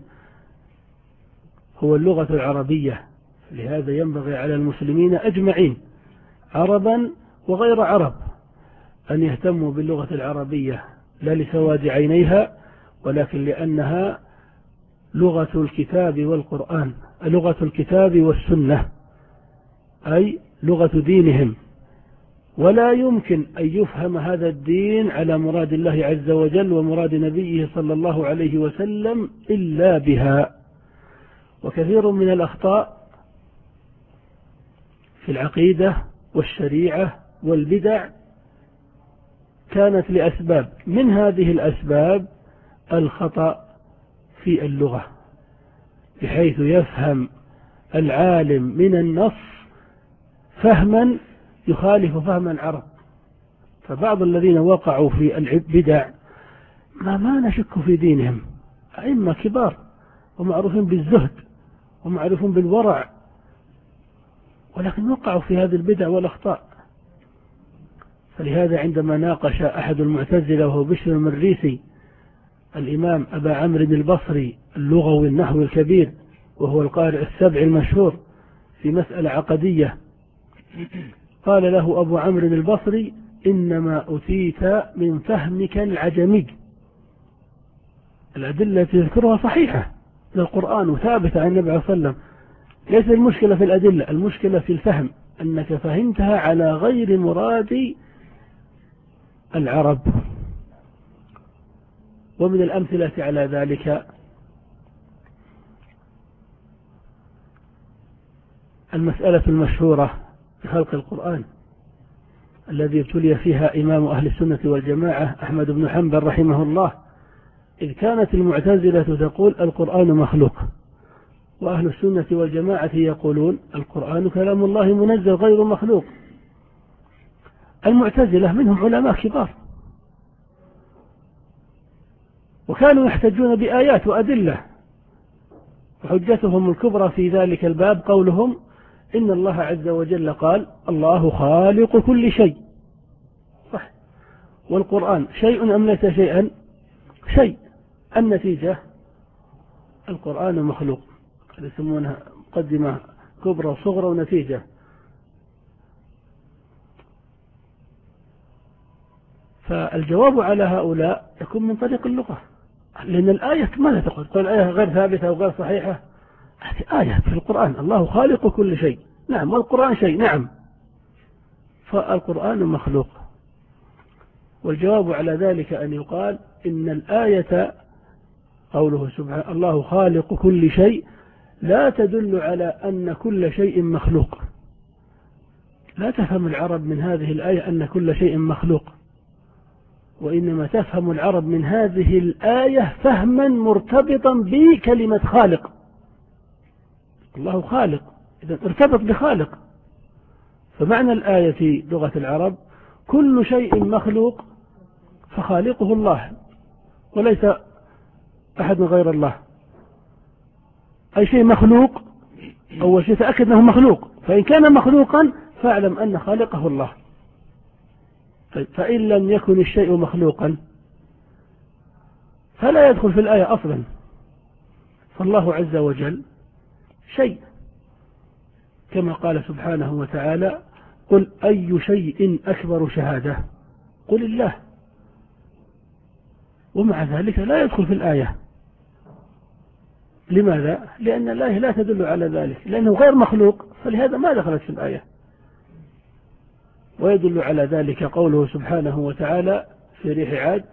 هو اللغة العربية. لهذا ينبغي على المسلمين أجمعين عربا وغير عرب أن يهتموا باللغة العربية، لا لسواد عينيها ولكن لأنها لغة الكتاب والقرآن، لغة الكتاب والسنة، أي لغة دينهم. ولا يمكن أن يفهم هذا الدين على مراد الله عز وجل ومراد نبيه صلى الله عليه وسلم إلا بها. وكثير من الأخطاء في العقيدة والشريعة والبدع كانت لأسباب، من هذه الأسباب الخطأ في اللغة، بحيث يفهم العالم من النص فهما يخالف فهم العرب. فبعض الذين وقعوا في البدع ما ما نشك في دينهم، أئمة كبار ومعروفين بالزهد ومعروفين بالورع، ولكن وقعوا في هذه البدع والأخطاء. فلهذا عندما ناقش أحد المعتزلة وهو بشر المريسي الإمام أبا عمرو البصري اللغوي النحوي الكبير وهو القارئ السبع المشهور في مسألة عقدية، قال له أبو عمرو البصري: إنما أتيت من فهمك العجمي. الأدلة التي تذكرها صحيحة للقرآن وثابتة عن النبي صلى الله عليه وسلم، ليس المشكلة في الأدلة، المشكلة في الفهم، أنك فهمتها على غير مراد العرب. ومن الأمثلة على ذلك المسألة المشهورة في خلق القرآن الذي ابتلي فيها إمام أهل السنة والجماعة أحمد بن حنبل رحمه الله، إذ كانت المعتزلة تقول القرآن مخلوق، وأهل السنة والجماعة يقولون القرآن كلام الله منزل غير مخلوق. المعتزلة منهم علماء كبار وكانوا يحتجون بآيات وأدلة، وحجتهم الكبرى في ذلك الباب قولهم إن الله عز وجل قال الله خالق كل شيء، صح، والقرآن شيء أم ليس شيئا؟ شيء. النتيجة القرآن مخلوق، يسمونها مقدمة كبرى وصغرى ونتيجة. فالجواب على هؤلاء يكون من طريق اللغة، لأن الآية ماذا تقول؟ تقول الآية غير ثابتة أو غير صحيحة؟ آية في القرآن الله خالق كل شيء، نعم، والقرآن شيء، نعم، فالقرآن مخلوق. والجواب على ذلك أن يقال إن الآية قوله سبحانه الله خالق كل شيء لا تدل على أن كل شيء مخلوق. لا تفهم العرب من هذه الآية أن كل شيء مخلوق، وإنما تفهم العرب من هذه الآية فهما مرتبطا بكلمة خالق. الله خالق، إذا ارتبط بخالق، فمعنى الآية في لغة العرب كل شيء مخلوق فخالقه الله وليس أحد غير الله. أي شيء مخلوق أول شيء تأكد أنه مخلوق، فإن كان مخلوقا فاعلم أن خالقه الله. طيب فإن لم يكن الشيء مخلوقا فلا يدخل في الآية أصلا. فالله عز وجل شيء، كما قال سبحانه وتعالى قل أي شيء أكبر شهادة قل الله، ومع ذلك لا يدخل في الآية. لماذا؟ لأن الآية لا تدل على ذلك، لأنه غير مخلوق، فلهذا ما دخلت في الآية. ويدل على ذلك قوله سبحانه وتعالى في ريح عاد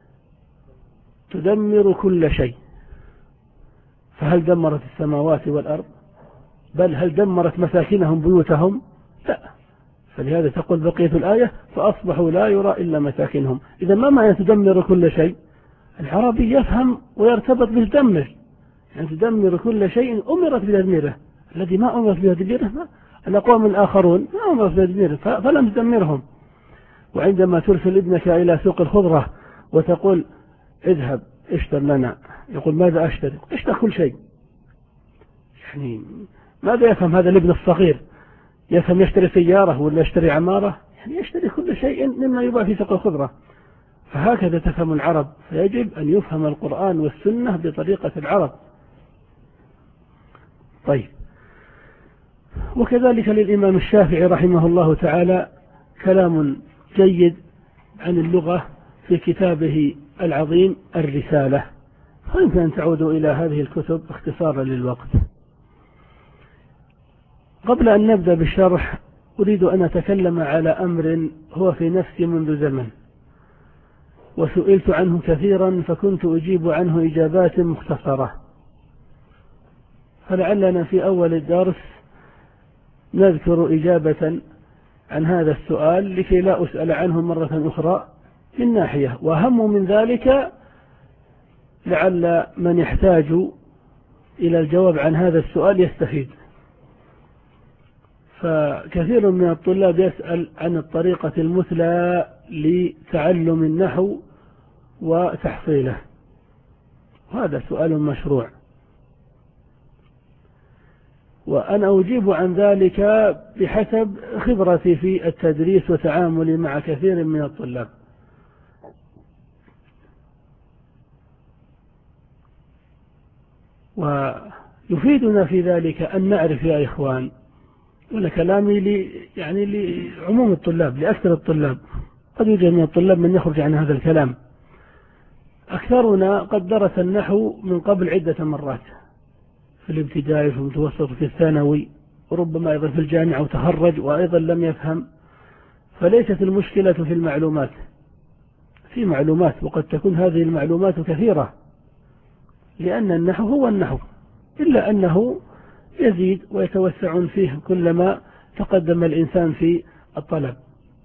تدمر كل شيء. فهل دمرت السماوات والأرض؟ بل هل دمرت مساكنهم بيوتهم؟ لا. فلهذا تقول بقية الآية فأصبحوا لا يرى إلا مساكنهم. إذا ما معنى تدمر كل شيء؟ العربي يفهم ويرتبط بالدمر، يعني تدمر كل شيء أمرت بتدميره. الذي ما أمرت بتدميره الأقوام الآخرون ما أمرت بتدميره فلم تدمرهم. وعندما ترسل ابنك إلى سوق الخضرة وتقول اذهب اشتر لنا، يقول ماذا أشتري؟ اشتر كل شيء. يعني ماذا يفهم هذا الابن الصغير؟ يفهم يشتري سيارة ولا يشتري عمارة؟ يعني يشتري كل شيء مما يباع في سوق الخضرة. فهكذا تفهم العرب، فيجب أن يفهم القرآن والسنة بطريقة العرب. طيب، وكذلك للإمام الشافعي رحمه الله تعالى كلام جيد عن اللغة في كتابه العظيم الرسالة، فيمكن أن تعودوا إلى هذه الكتب اختصارا للوقت. قبل أن نبدأ بالشرح أريد أن أتكلم على أمر هو في نفسي منذ زمن، وسئلت عنه كثيرا فكنت أجيب عنه إجابات مختصرة، فلعلنا في أول الدرس نذكر إجابة عن هذا السؤال لكي لا أسأل عنه مرة أخرى من ناحية، وأهم من ذلك لعل من يحتاج إلى الجواب عن هذا السؤال يستفيد. فكثير من الطلاب يسأل عن الطريقة المثلى لتعلم النحو وتحصيله، وهذا سؤال مشروع، وأنا أجيب عن ذلك بحسب خبرتي في التدريس وتعاملي مع كثير من الطلاب. ويفيدنا في ذلك أن نعرف يا إخوان، ولا كلامي لي يعني لعموم الطلاب، لأكثر الطلاب، قد يوجد من الطلاب من يخرج عن هذا الكلام. أكثرنا قد درس النحو من قبل عدة مرات في الابتدائي في المتوسط في الثانوي، وربما أيضا في الجامعة وتخرج وأيضا لم يفهم. فليست المشكلة في المعلومات، في معلومات وقد تكون هذه المعلومات كثيرة، لأن النحو هو النحو، إلا أنه يزيد ويتوسع فيه كلما تقدم الإنسان في الطلب.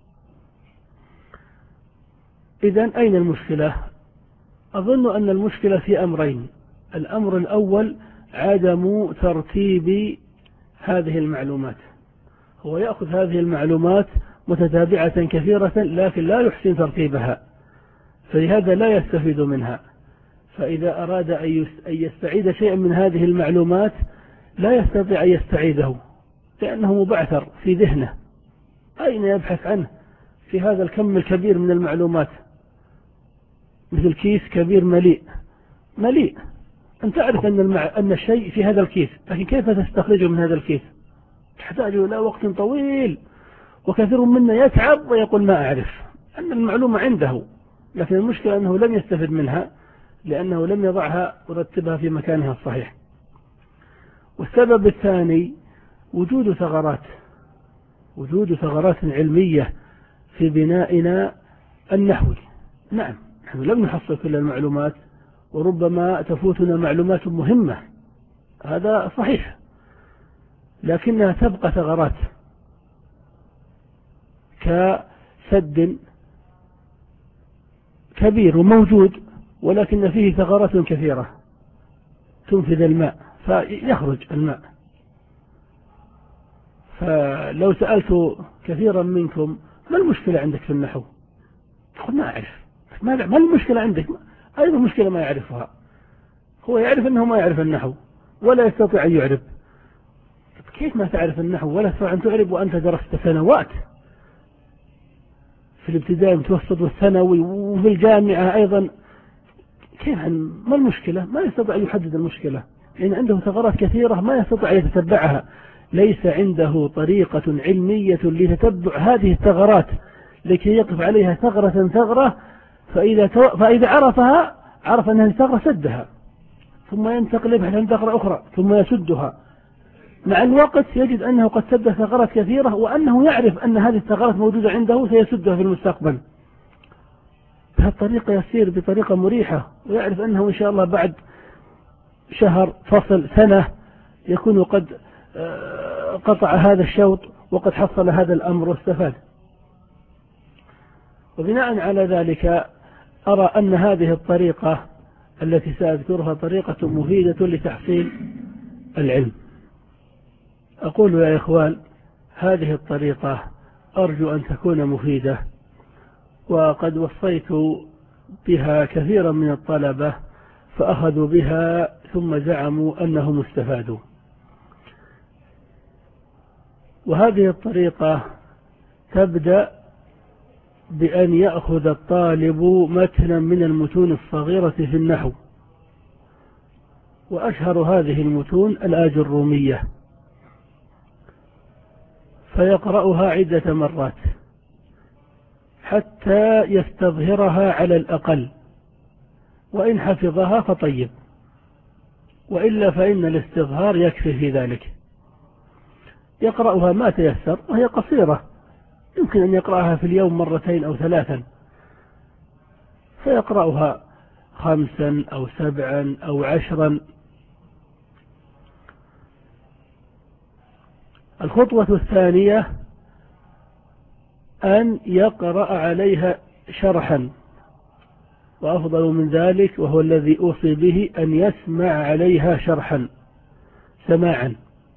إذن أين المشكلة؟ أظن أن المشكلة في أمرين. الأمر الأول عدم ترتيب هذه المعلومات. هو يأخذ هذه المعلومات متتابعة كثيرة لكن لا يحسن ترتيبها، فلهذا لا يستفيد منها. فإذا أراد أن يستعيد شيئا من هذه المعلومات لا يستطيع أن يستعيده، لأنه مبعثر في ذهنه. أين يبحث عنه في هذا الكم الكبير من المعلومات؟ مثل كيس كبير مليء مليء، أنت تعرف أن, المع... أن الشيء في هذا الكيس، لكن كيف تستخرجه من هذا الكيس؟ تحتاج إلى وقت طويل، وكثير منا يتعب ويقول ما أعرف أن المعلومة عنده، لكن المشكلة أنه لم يستفد منها لأنه لم يضعها ورتبها في مكانها الصحيح. والسبب الثاني وجود ثغرات وجود ثغرات علمية في بنائنا النحوي. نعم، نحن لم نحصل كل المعلومات، وربما تفوتنا معلومات مهمة، هذا صحيح، لكنها تبقى ثغرات كسد كبير وموجود، ولكن فيه ثغرات كثيرة تنفذ الماء فيخرج الماء. فلو سألت كثيرا منكم ما المشكلة عندك في النحو؟ تقول ما أعرف. ما المشكلة عندك؟ أيضا مشكلة ما يعرفها. هو يعرف أنه ما يعرف النحو ولا يستطيع أن يعرب. كيف ما تعرف النحو ولا تستطيع أن تعرب وأنت درست سنوات في الابتدائي والمتوسط والثانوي وفي الجامعة أيضا؟ كيف؟ ما المشكلة؟ ما يستطيع أن يحدد المشكلة، لأن عنده ثغرات كثيرة ما يستطيع أن يتتبعها. ليس عنده طريقة علمية لتتبع هذه الثغرات لكي يقف عليها ثغرة ثغرة، فإذا, تو... فإذا عرفها عرف أن هذه الثغرة سدها، ثم ينتقل يبحث عن ثغرة أخرى ثم يسدها. مع الوقت يجد أنه قد سد ثغرات كثيرة، وأنه يعرف أن هذه الثغرات موجودة عنده سيسدها في المستقبل. بهالطريقة يسير بطريقة مريحة، ويعرف أنه إن شاء الله بعد شهر فصل سنة يكون قد قطع هذا الشوط وقد حصل هذا الأمر واستفاد. وبناء على ذلك أرى أن هذه الطريقة التي سأذكرها طريقة مفيدة لتحصيل العلم. أقول يا إخوان هذه الطريقة أرجو أن تكون مفيدة، وقد وصيت بها كثيرا من الطلبة فأخذوا بها ثم زعموا أنهم استفادوا. وهذه الطريقة تبدأ بأن يأخذ الطالب متنا من المتون الصغيرة في النحو، وأشهر هذه المتون الآجرومية، فيقرأها عدة مرات حتى يستظهرها على الأقل، وإن حفظها فطيب، وإلا فإن الاستظهار يكفي في ذلك. يقرأها ما تيسر، وهي قصيرة يمكن أن يقرأها في اليوم مرتين أو ثلاثا، فيقرأها خمسا أو سبعا أو عشرا. الخطوة الثانية أن يقرأ عليها شرحا، وأفضل من ذلك وهو الذي أوصي به أن يسمع عليها شرحا سماعا.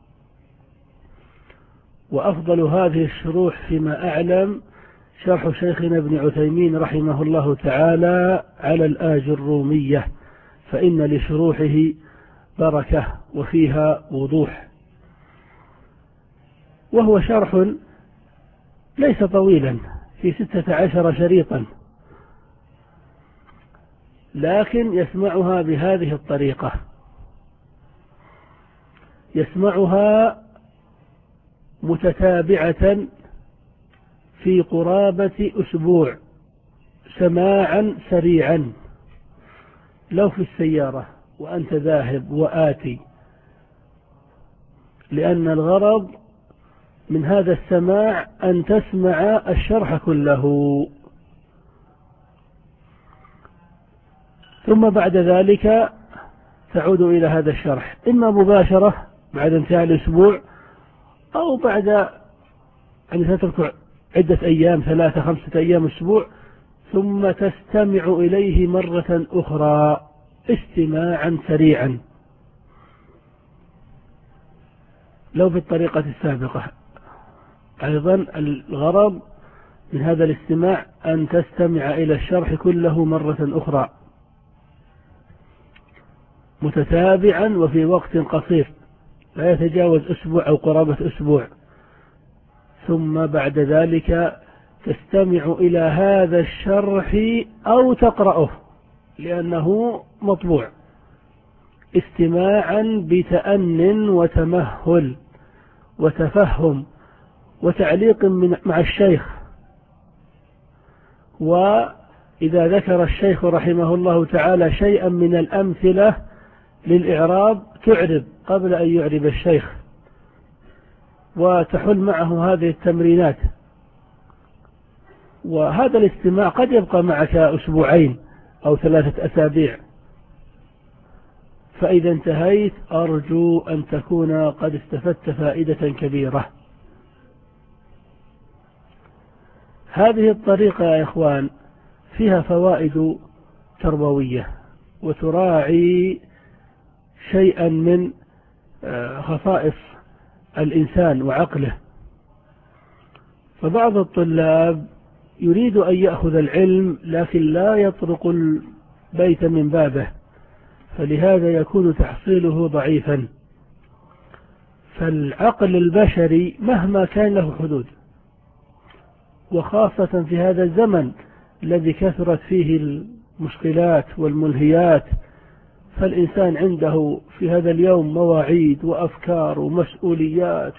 وأفضل هذه الشروح فيما أعلم شرح شيخنا ابن عثيمين رحمه الله تعالى على الآجرومية، فإن لشروحه بركة وفيها وضوح، وهو شرح ليس طويلا في ستة عشر شريطا، لكن يسمعها بهذه الطريقة، يسمعها متتابعة في قرابة أسبوع سماعا سريعا، لو في السيارة وأنت ذاهب وآتي، لأن الغرض من هذا السماع أن تسمع الشرح كله. ثم بعد ذلك تعود إلى هذا الشرح إما مباشرة بعد انتهاء الأسبوع، أو بعد أن تترك عدة أيام، ثلاثة خمسة أيام أسبوع، ثم تستمع إليه مرة أخرى استماعا سريعا. لو بالطريقة السابقة. أيضا الغرض من هذا الاستماع أن تستمع إلى الشرح كله مرة أخرى متتابعا وفي وقت قصير لا يتجاوز أسبوع أو قرابة أسبوع، ثم بعد ذلك تستمع إلى هذا الشرح أو تقرأه لأنه مطبوع استماعا بتأن وتمهل وتفهم وتعليق من مع الشيخ. وإذا ذكر الشيخ رحمه الله تعالى شيئا من الأمثلة للإعراب تعرب قبل أن يعرب الشيخ، وتحل معه هذه التمرينات. وهذا الاستماع قد يبقى معك أسبوعين أو ثلاثة أسابيع، فإذا انتهيت أرجو أن تكون قد استفدت فائدة كبيرة. هذه الطريقة يا إخوان فيها فوائد تربوية وتراعي شيئا من خصائص الإنسان وعقله. فبعض الطلاب يريد أن يأخذ العلم لكن لا يطرق البيت من بابه، فلهذا يكون تحصيله ضعيفا. فالعقل البشري مهما كان له حدود، وخاصة في هذا الزمن الذي كثرت فيه المشكلات والملهيات، فالإنسان عنده في هذا اليوم مواعيد وأفكار ومسؤوليات،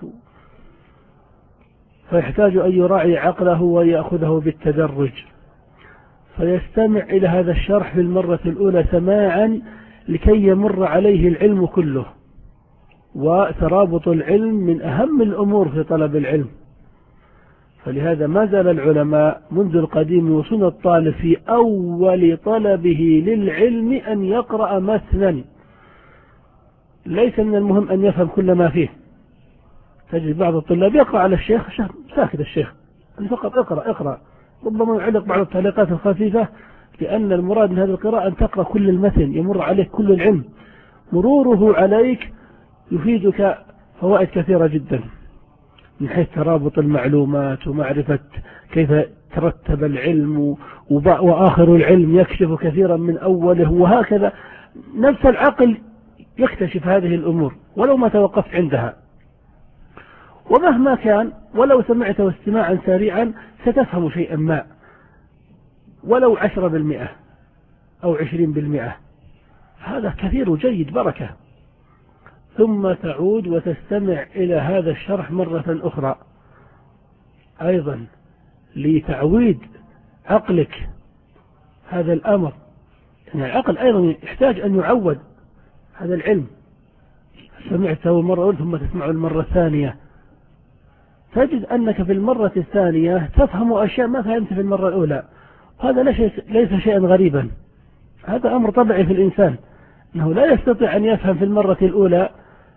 فيحتاج أن يراعي عقله ويأخذه بالتدرج، فيستمع إلى هذا الشرح في المرة الأولى سماعا لكي يمر عليه العلم كله. وترابط العلم من أهم الأمور في طلب العلم، فلهذا ما زال العلماء منذ القديم يوصون الطالب في أول طلبه للعلم أن يقرأ متنا، ليس من المهم أن يفهم كل ما فيه. تجد بعض الطلاب يقرأ على الشيخ ساكت الشيخ فقط اقرأ اقرأ، ربما يعلق بعض التعليقات الخفيفة، لأن المراد من هذه القراءة أن تقرأ كل المتن، يمر عليك كل العلم. مروره عليك يفيدك فوائد كثيرة جدا من حيث ترابط المعلومات ومعرفة كيف ترتب العلم، وآخر العلم يكشف كثيرا من أوله، وهكذا. نفس العقل يكتشف هذه الأمور ولو ما توقفت عندها. ومهما كان ولو سمعت واستماعا سريعا ستفهم شيئا ما، ولو عشرة بالمئة أو عشرين بالمئة، هذا كثير وجيد بركة. ثم تعود وتستمع إلى هذا الشرح مرة أخرى أيضا لتعويد عقلك هذا الأمر. يعني العقل أيضا يحتاج أن يعود هذا العلم. سمعته مرة ثم تسمعه المرة الثانية، تجد أنك في المرة الثانية تفهم أشياء ما فهمت في المرة الأولى. هذا ليس شيئا غريبا، هذا أمر طبيعي في الإنسان، أنه لا يستطيع أن يفهم في المرة الأولى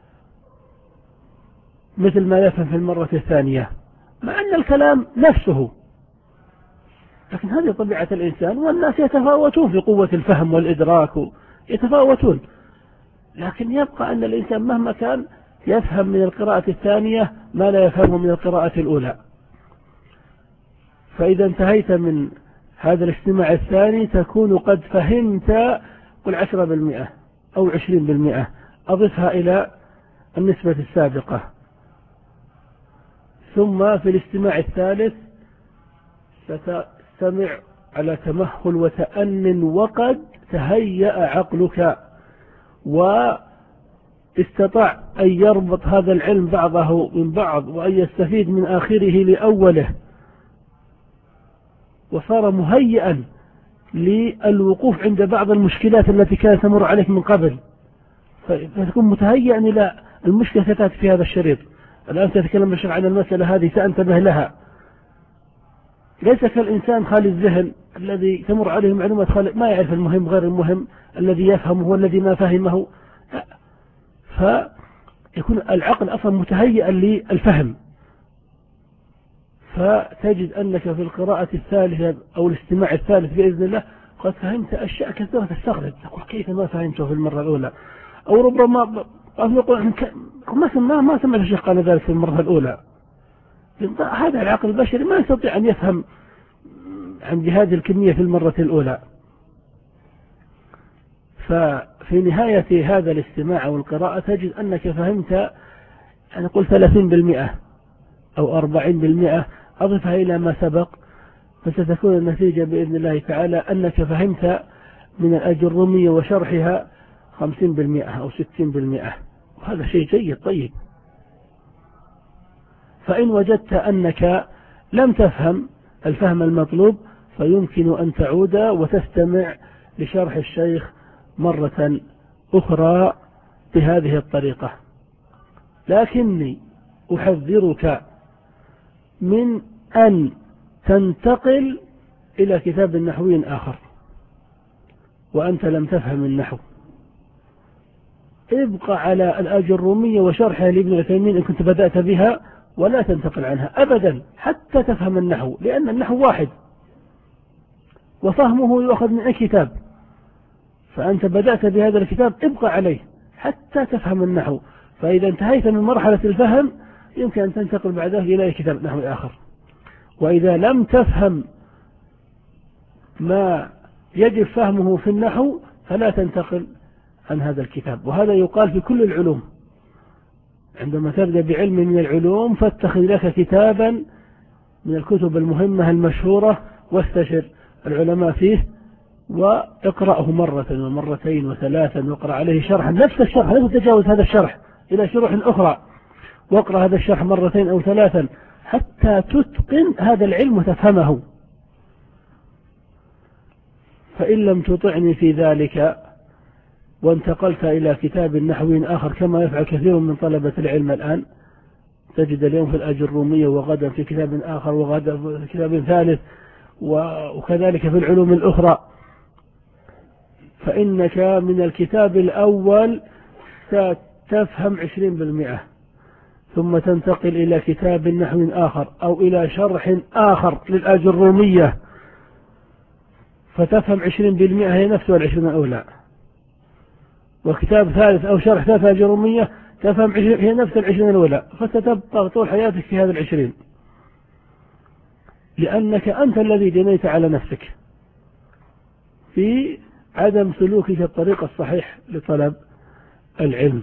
مثل ما يفهم في المرة الثانية، مع أن الكلام نفسه، لكن هذه طبيعة الإنسان. والناس يتفاوتون في قوة الفهم والإدراك، يتفاوتون، لكن يبقى أن الإنسان مهما كان يفهم من القراءة الثانية ما لا يفهمه من القراءة الأولى. فإذا انتهيت من هذا الاستماع الثاني تكون قد فهمت قل عشرة بالمئة أو عشرين بالمئة، أضفها إلى النسبة السابقة. ثم في الاستماع الثالث ستستمع على تمهل وتأن، وقد تهيأ عقلك واستطاع أن يربط هذا العلم بعضه من بعض، وأن يستفيد من آخره لأوله، وصار مهيئا للوقوف عند بعض المشكلات التي كانت تمر عليك من قبل، فتكون متهيئا إلى المشكلة ستأتي في هذا الشريط. الآن تتكلم الشيخ عن المسألة هذه سأنتبه لها. ليس كالإنسان خالي الذهن الذي تمر عليه معلومات خالي ما يعرف المهم غير المهم، الذي يفهمه والذي ما فهمه. فيكون العقل أصلا متهيئا للفهم، فتجد أنك في القراءة الثالثة أو الاستماع الثالث بإذن الله قد فهمت أشياء كثيرة تستغرب، تقول كيف ما فهمته في المرة الأولى. أو ربما يقول ما ما سمعت الشيخ قال ذلك في المرة الأولى. هذا العقل البشري ما يستطيع أن يفهم عن بهذه الكمية في المرة الأولى. ففي نهاية هذا الاستماع أو القراءة تجد أنك فهمت، يعني قل ثلاثين بالمئة أو أربعين بالمئة، أضفها إلى ما سبق فستكون النتيجة بإذن الله تعالى أنك فهمت من الأجرومية وشرحها خمسين بالمئة أو ستين بالمئة، وهذا شيء جيد طيب. فإن وجدت أنك لم تفهم الفهم المطلوب فيمكن أن تعود وتستمع لشرح الشيخ مرة أخرى بهذه الطريقة. لكني أحذرك من أن تنتقل إلى كتاب نحوي آخر وأنت لم تفهم النحو. ابقى على الأجرومية وشرحها لابن عثيمين إن كنت بدأت بها، ولا تنتقل عنها أبدا حتى تفهم النحو، لأن النحو واحد وفهمه يؤخذ من أي كتاب. فأنت بدأت بهذا الكتاب ابقى عليه حتى تفهم النحو، فإذا انتهيت من مرحلة الفهم يمكن أن تنتقل بعد ذلك إلى كتاب نحوي آخر. وإذا لم تفهم ما يجب فهمه في النحو فلا تنتقل عن هذا الكتاب. وهذا يقال في كل العلوم، عندما تبدأ بعلم من العلوم فاتخذ لك كتابا من الكتب المهمة المشهورة واستشر العلماء فيه واقرأه مرة ومرتين وثلاثا، واقرأ عليه شرحا نفس الشرح، لا تتجاوز هذا الشرح إلى شروح أخرى، واقرأ هذا الشرح مرتين أو ثلاثا حتى تتقن هذا العلم وتفهمه. فإن لم تطعني في ذلك وانتقلت إلى كتاب نحوي آخر كما يفعل كثير من طلبة العلم الآن، تجد اليوم في الأجرومية وغدا في كتاب آخر وغدا في كتاب ثالث وكذلك في العلوم الأخرى، فإنك من الكتاب الأول ستفهم عشرين بالمئة، ثم تنتقل إلى كتاب نحو آخر أو إلى شرح آخر للأجرومية فتفهم عشرين بالمئة هي نفسها العشرين الأولى، وكتاب ثالث أو شرح ثالث أجرومية تفهم هي نفس العشرين الأولى، فستبقى طول حياتك في هذا العشرين، لأنك أنت الذي جنيت على نفسك في عدم سلوكك الطريق الصحيح لطلب العلم.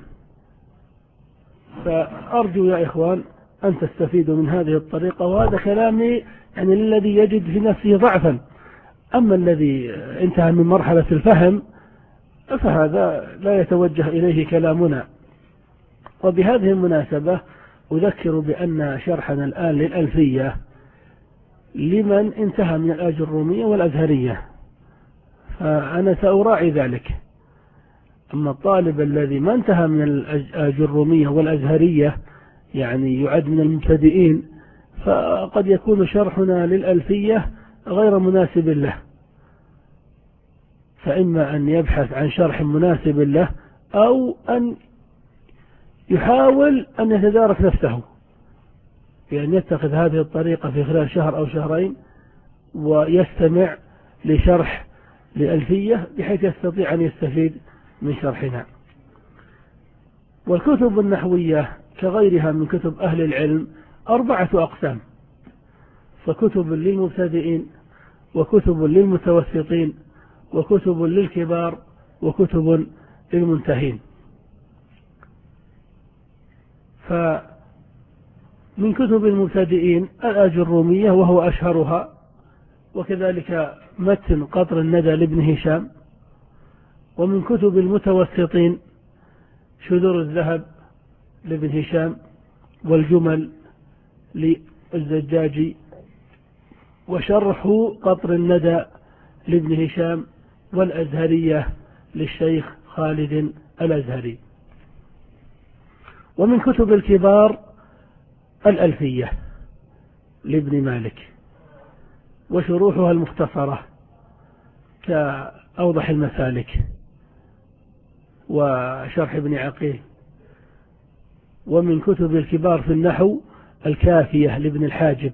فأرجو يا إخوان أن تستفيدوا من هذه الطريقة، وهذا كلامي يعني للذي يجد في نفسه ضعفا. أما الذي انتهى من مرحلة الفهم فهذا لا يتوجه إليه كلامنا. وبهذه المناسبة أذكر بأن شرحنا الآن للألفية لمن انتهى من الأجرومية والأزهرية، فأنا سأراعي ذلك. أما الطالب الذي ما انتهى من الأجرومية والأزهرية يعني يعد من المبتدئين، فقد يكون شرحنا للألفية غير مناسب له، فإما أن يبحث عن شرح مناسب له أو أن يحاول أن يتدارك نفسه بأن يتخذ هذه الطريقة في خلال شهر أو شهرين ويستمع لشرح لألفية بحيث يستطيع أن يستفيد من شرحنا. والكتب النحوية كغيرها من كتب أهل العلم أربعة أقسام، فكتب للمبتدئين وكتب للمتوسطين وكتب للكبار وكتب للمنتهين. فمن كتب المبتدئين الأجرومية وهو أشهرها، وكذلك متن قطر الندى لابن هشام. ومن كتب المتوسطين شذور الذهب لابن هشام، والجمل للزجاجي، وشرح قطر الندى لابن هشام، والأزهرية للشيخ خالد الأزهري. ومن كتب الكبار الألفية لابن مالك وشروحها المختصرة كأوضح المسالك وشرح ابن عقيل. ومن كتب الكبار في النحو الكافية لابن الحاجب،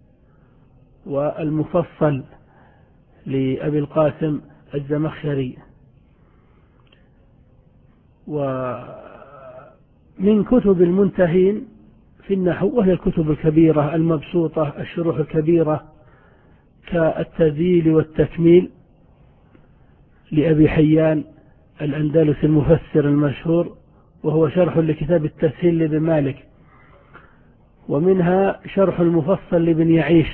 والمفصل لأبي القاسم الزمخشري، من كتب المنتهين في النحو، وهي الكتب الكبيرة المبسوطة، الشروح الكبيرة كالتذييل والتكميل لأبي حيان الأندلسي المفسر المشهور، وهو شرح لكتاب التسهيل لابن مالك. ومنها شرح المفصل لابن يعيش،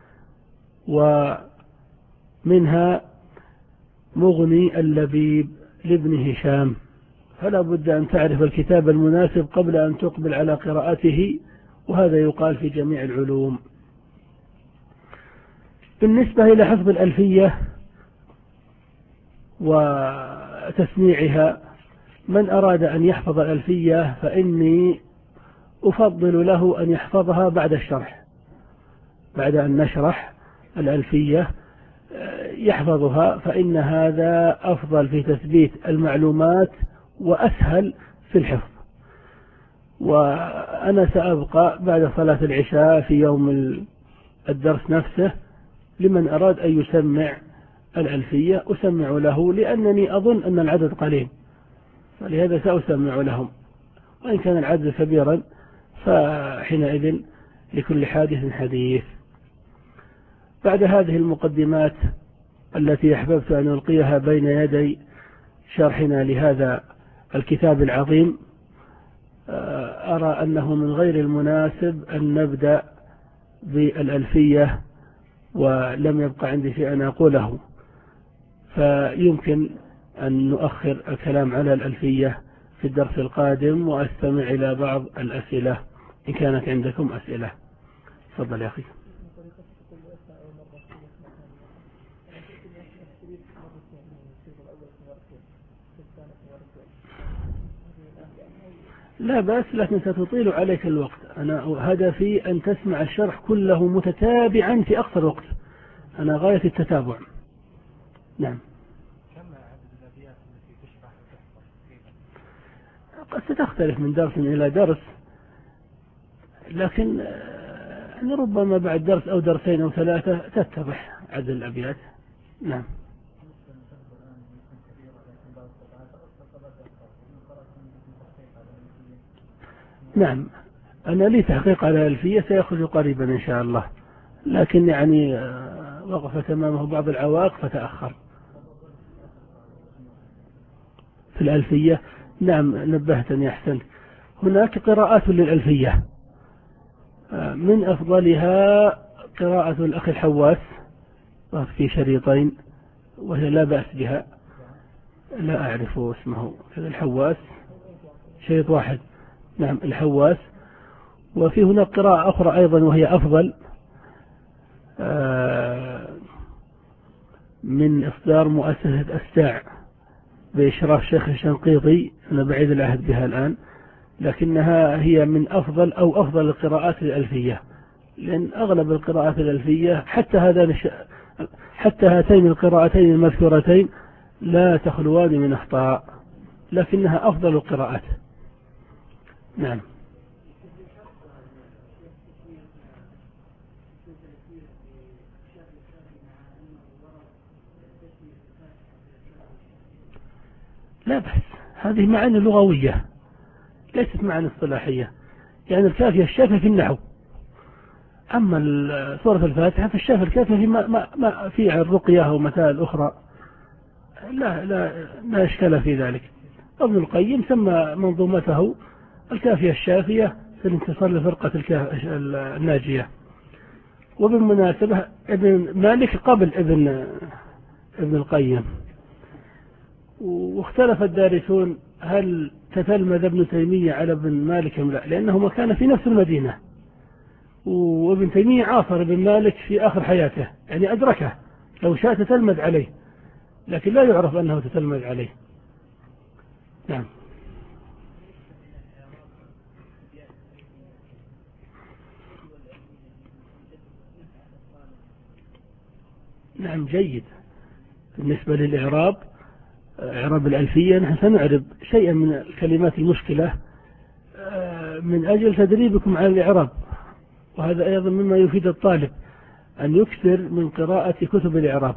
ومنها مغني اللبيب لابن هشام. فلا بد أن تعرف الكتاب المناسب قبل أن تقبل على قراءته، وهذا يقال في جميع العلوم. بالنسبة إلى حفظ الألفية وتسميعها، من أراد أن يحفظ الألفية فإني أفضل له أن يحفظها بعد الشرح، بعد أن نشرح الألفية يحفظها، فإن هذا أفضل في تثبيت المعلومات وأسهل في الحفظ. وأنا سأبقى بعد صلاة العشاء في يوم الدرس نفسه لمن أراد أن يسمع الألفية أسمع له، لأنني أظن أن العدد قليل، فلهذا سأسمع لهم. وإن كان العدد كبيرا فحينئذ لكل حادث حديث. بعد هذه المقدمات التي أحببت أن ألقيها بين يدي شرحنا لهذا الكتاب العظيم، أرى أنه من غير المناسب أن نبدأ بالألفية ولم يبقى عندي شيء أن أقوله، فيمكن أن نؤخر الكلام على الألفية في الدرس القادم، وأستمع إلى بعض الأسئلة إن كانت عندكم أسئلة. تفضل يا أخي. لا بأس، لكن ستطيل عليك الوقت. أنا هدفي أن تسمع الشرح كله متتابعا في أقصر وقت، أنا غاية التتابع. نعم. كم عدد الأبيات التي تشرح وتحفظ؟ قد ستختلف من درس إلى درس، لكن يعني ربما بعد درس أو درسين أو ثلاثة تتضح عدد الأبيات. نعم. نعم، أنا لي تحقيق على الألفية سيخرج قريبا إن شاء الله، لكن يعني وقفت أمامه بعض العوائق فتأخر في الألفية. نعم نبهتني، أحسنت. هناك قراءات للألفية، من أفضلها قراءة الأخ الحواس في شريطين، وهي لا بأس بها، لا أعرف اسمه الحواس، شريط واحد. نعم الحواس. وفي هناك قراءة أخرى أيضا وهي أفضل، من إصدار مؤسسة الساع بإشراف شيخ الشنقيطي، أنا بعيد العهد بها الآن، لكنها هي من أفضل أو أفضل القراءات الألفية، لأن أغلب القراءات الألفية حتى هذان حتى هاتين القراءتين المذكورتين لا تخلوان من أخطاء، لكنها أفضل القراءات. نعم. لا بأس، هذه معاني لغوية ليست معاني اصطلاحية، يعني الكافية الشافية في النحو، أما سورة الفاتحة فالشافية الكافية في ما, ما, ما في الرقية ومسائل أخرى، لا لا لا إشكال في ذلك. ابن القيم سمى منظومته الكافية الشافية في الانتصار لفرقة الناجية. وبالمناسبة ابن مالك قبل ابن ابن القيم، واختلف الدارسون هل تتلمذ ابن تيمية على ابن مالك أم لا، لأنهما كان في نفس المدينة، وابن تيمية عاصر ابن مالك في آخر حياته، يعني أدركه، لو شاء تتلمذ عليه، لكن لا يعرف أنه تتلمذ عليه. نعم. نعم جيد. بالنسبة للإعراب، إعراب الألفية، نحن سنعرب شيئا من الكلمات المشكلة من أجل تدريبكم على الإعراب، وهذا أيضا مما يفيد الطالب أن يكثر من قراءة كتب الإعراب،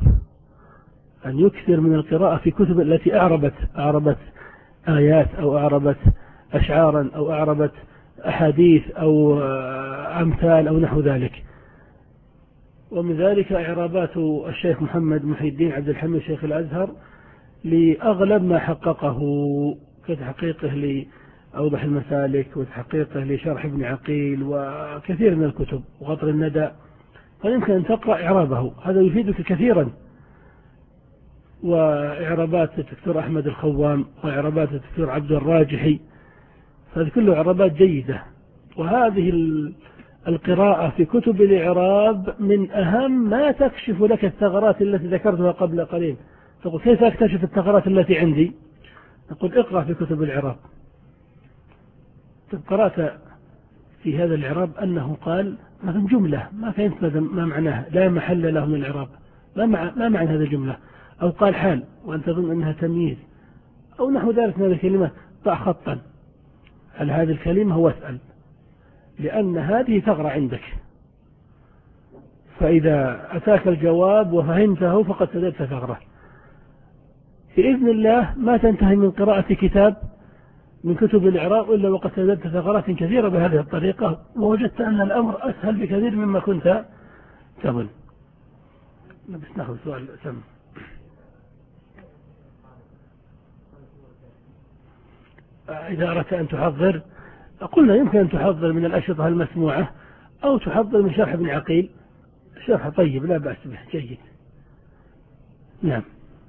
أن يكثر من القراءة في كتب التي أعربت أعربت آيات أو أعربت أشعارا أو أعربت أحاديث أو أمثال أو نحو ذلك. ومن ذلك إعرابات الشيخ محمد محي الدين عبد الحميد شيخ الأزهر لأغلب ما حققه، كتحقيقه لأوضح المسالك وتحقيقه لشرح ابن عقيل وكثير من الكتب وقطر الندى، فيمكن أن تقرأ إعرابه، هذا يفيدك كثيرا. وإعرابات الدكتور أحمد الخوام وإعرابات الدكتور عبد الراجحي، هذه كلها إعرابات جيدة. وهذه القراءة في كتب الإعراب من أهم ما تكشف لك الثغرات التي ذكرتها قبل قليل. تقول كيف أكتشف الثغرات التي عندي؟ نقول اقرأ في كتب الإعراب. قرأت في هذا الإعراب أنه قال مثلا جملة ما فهمت ما معناها، لا محل له من الإعراب، ما مع ما معنى هذه الجملة؟ أو قال حال وأنت تظن أنها تمييز أو نحو ذلك من هذه الكلمات، ضع خطا هل هذه الكلمة واسأل، لأن هذه ثغرة عندك، فإذا أتاك الجواب وفهمته فقد سددت ثغرة. بإذن الله ما تنتهي من قراءة كتاب من كتب الإعراب إلا وقد سددت ثغرات كثيرة بهذه الطريقة، ووجدت أن الأمر أسهل بكثير مما كنت تظن. بس نأخذ سؤال سم. إذا أردت أن تحضر، قلنا يمكن أن تحضر من الأشرطة المسموعة أو تحضر من شرح ابن عقيل، شرح طيب لا بأس به جيد. نعم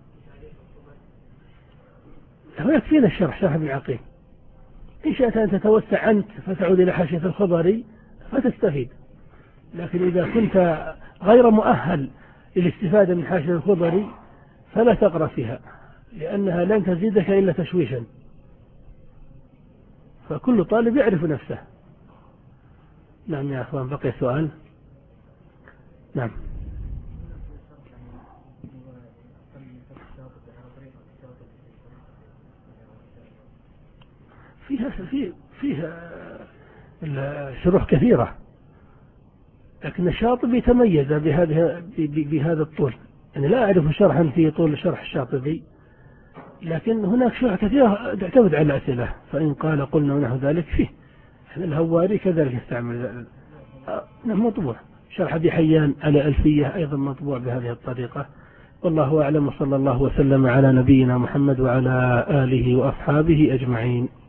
يكفينا الشرح شرح ابن عقيل. إن شاءت أن تتوسع أنت فتعود إلى حاشية الخضري فتستفيد، لكن إذا كنت غير مؤهل للاستفادة من حاشية الخضري فلا تقرأ فيها، لأنها لن تزيدك إلا تشويشا، فكل طالب يعرف نفسه. نعم يا أخوان بقي سؤال. نعم فيها في فيها شروح كثيرة، لكن الشاطبي تميز بهذا بهذا الطول، يعني لا أعرف شرحا في طول شرح الشاطبي، لكن هناك شروح كثيرة تعتمد على الأسئلة، فإن قال قلنا ونحو ذلك فيه. الهواري كذلك يستعمل مطبوع، شرح أبي حيان على ألفية أيضا مطبوع بهذه الطريقة. والله أعلم، وصلى الله وسلم على نبينا محمد وعلى آله وأصحابه أجمعين.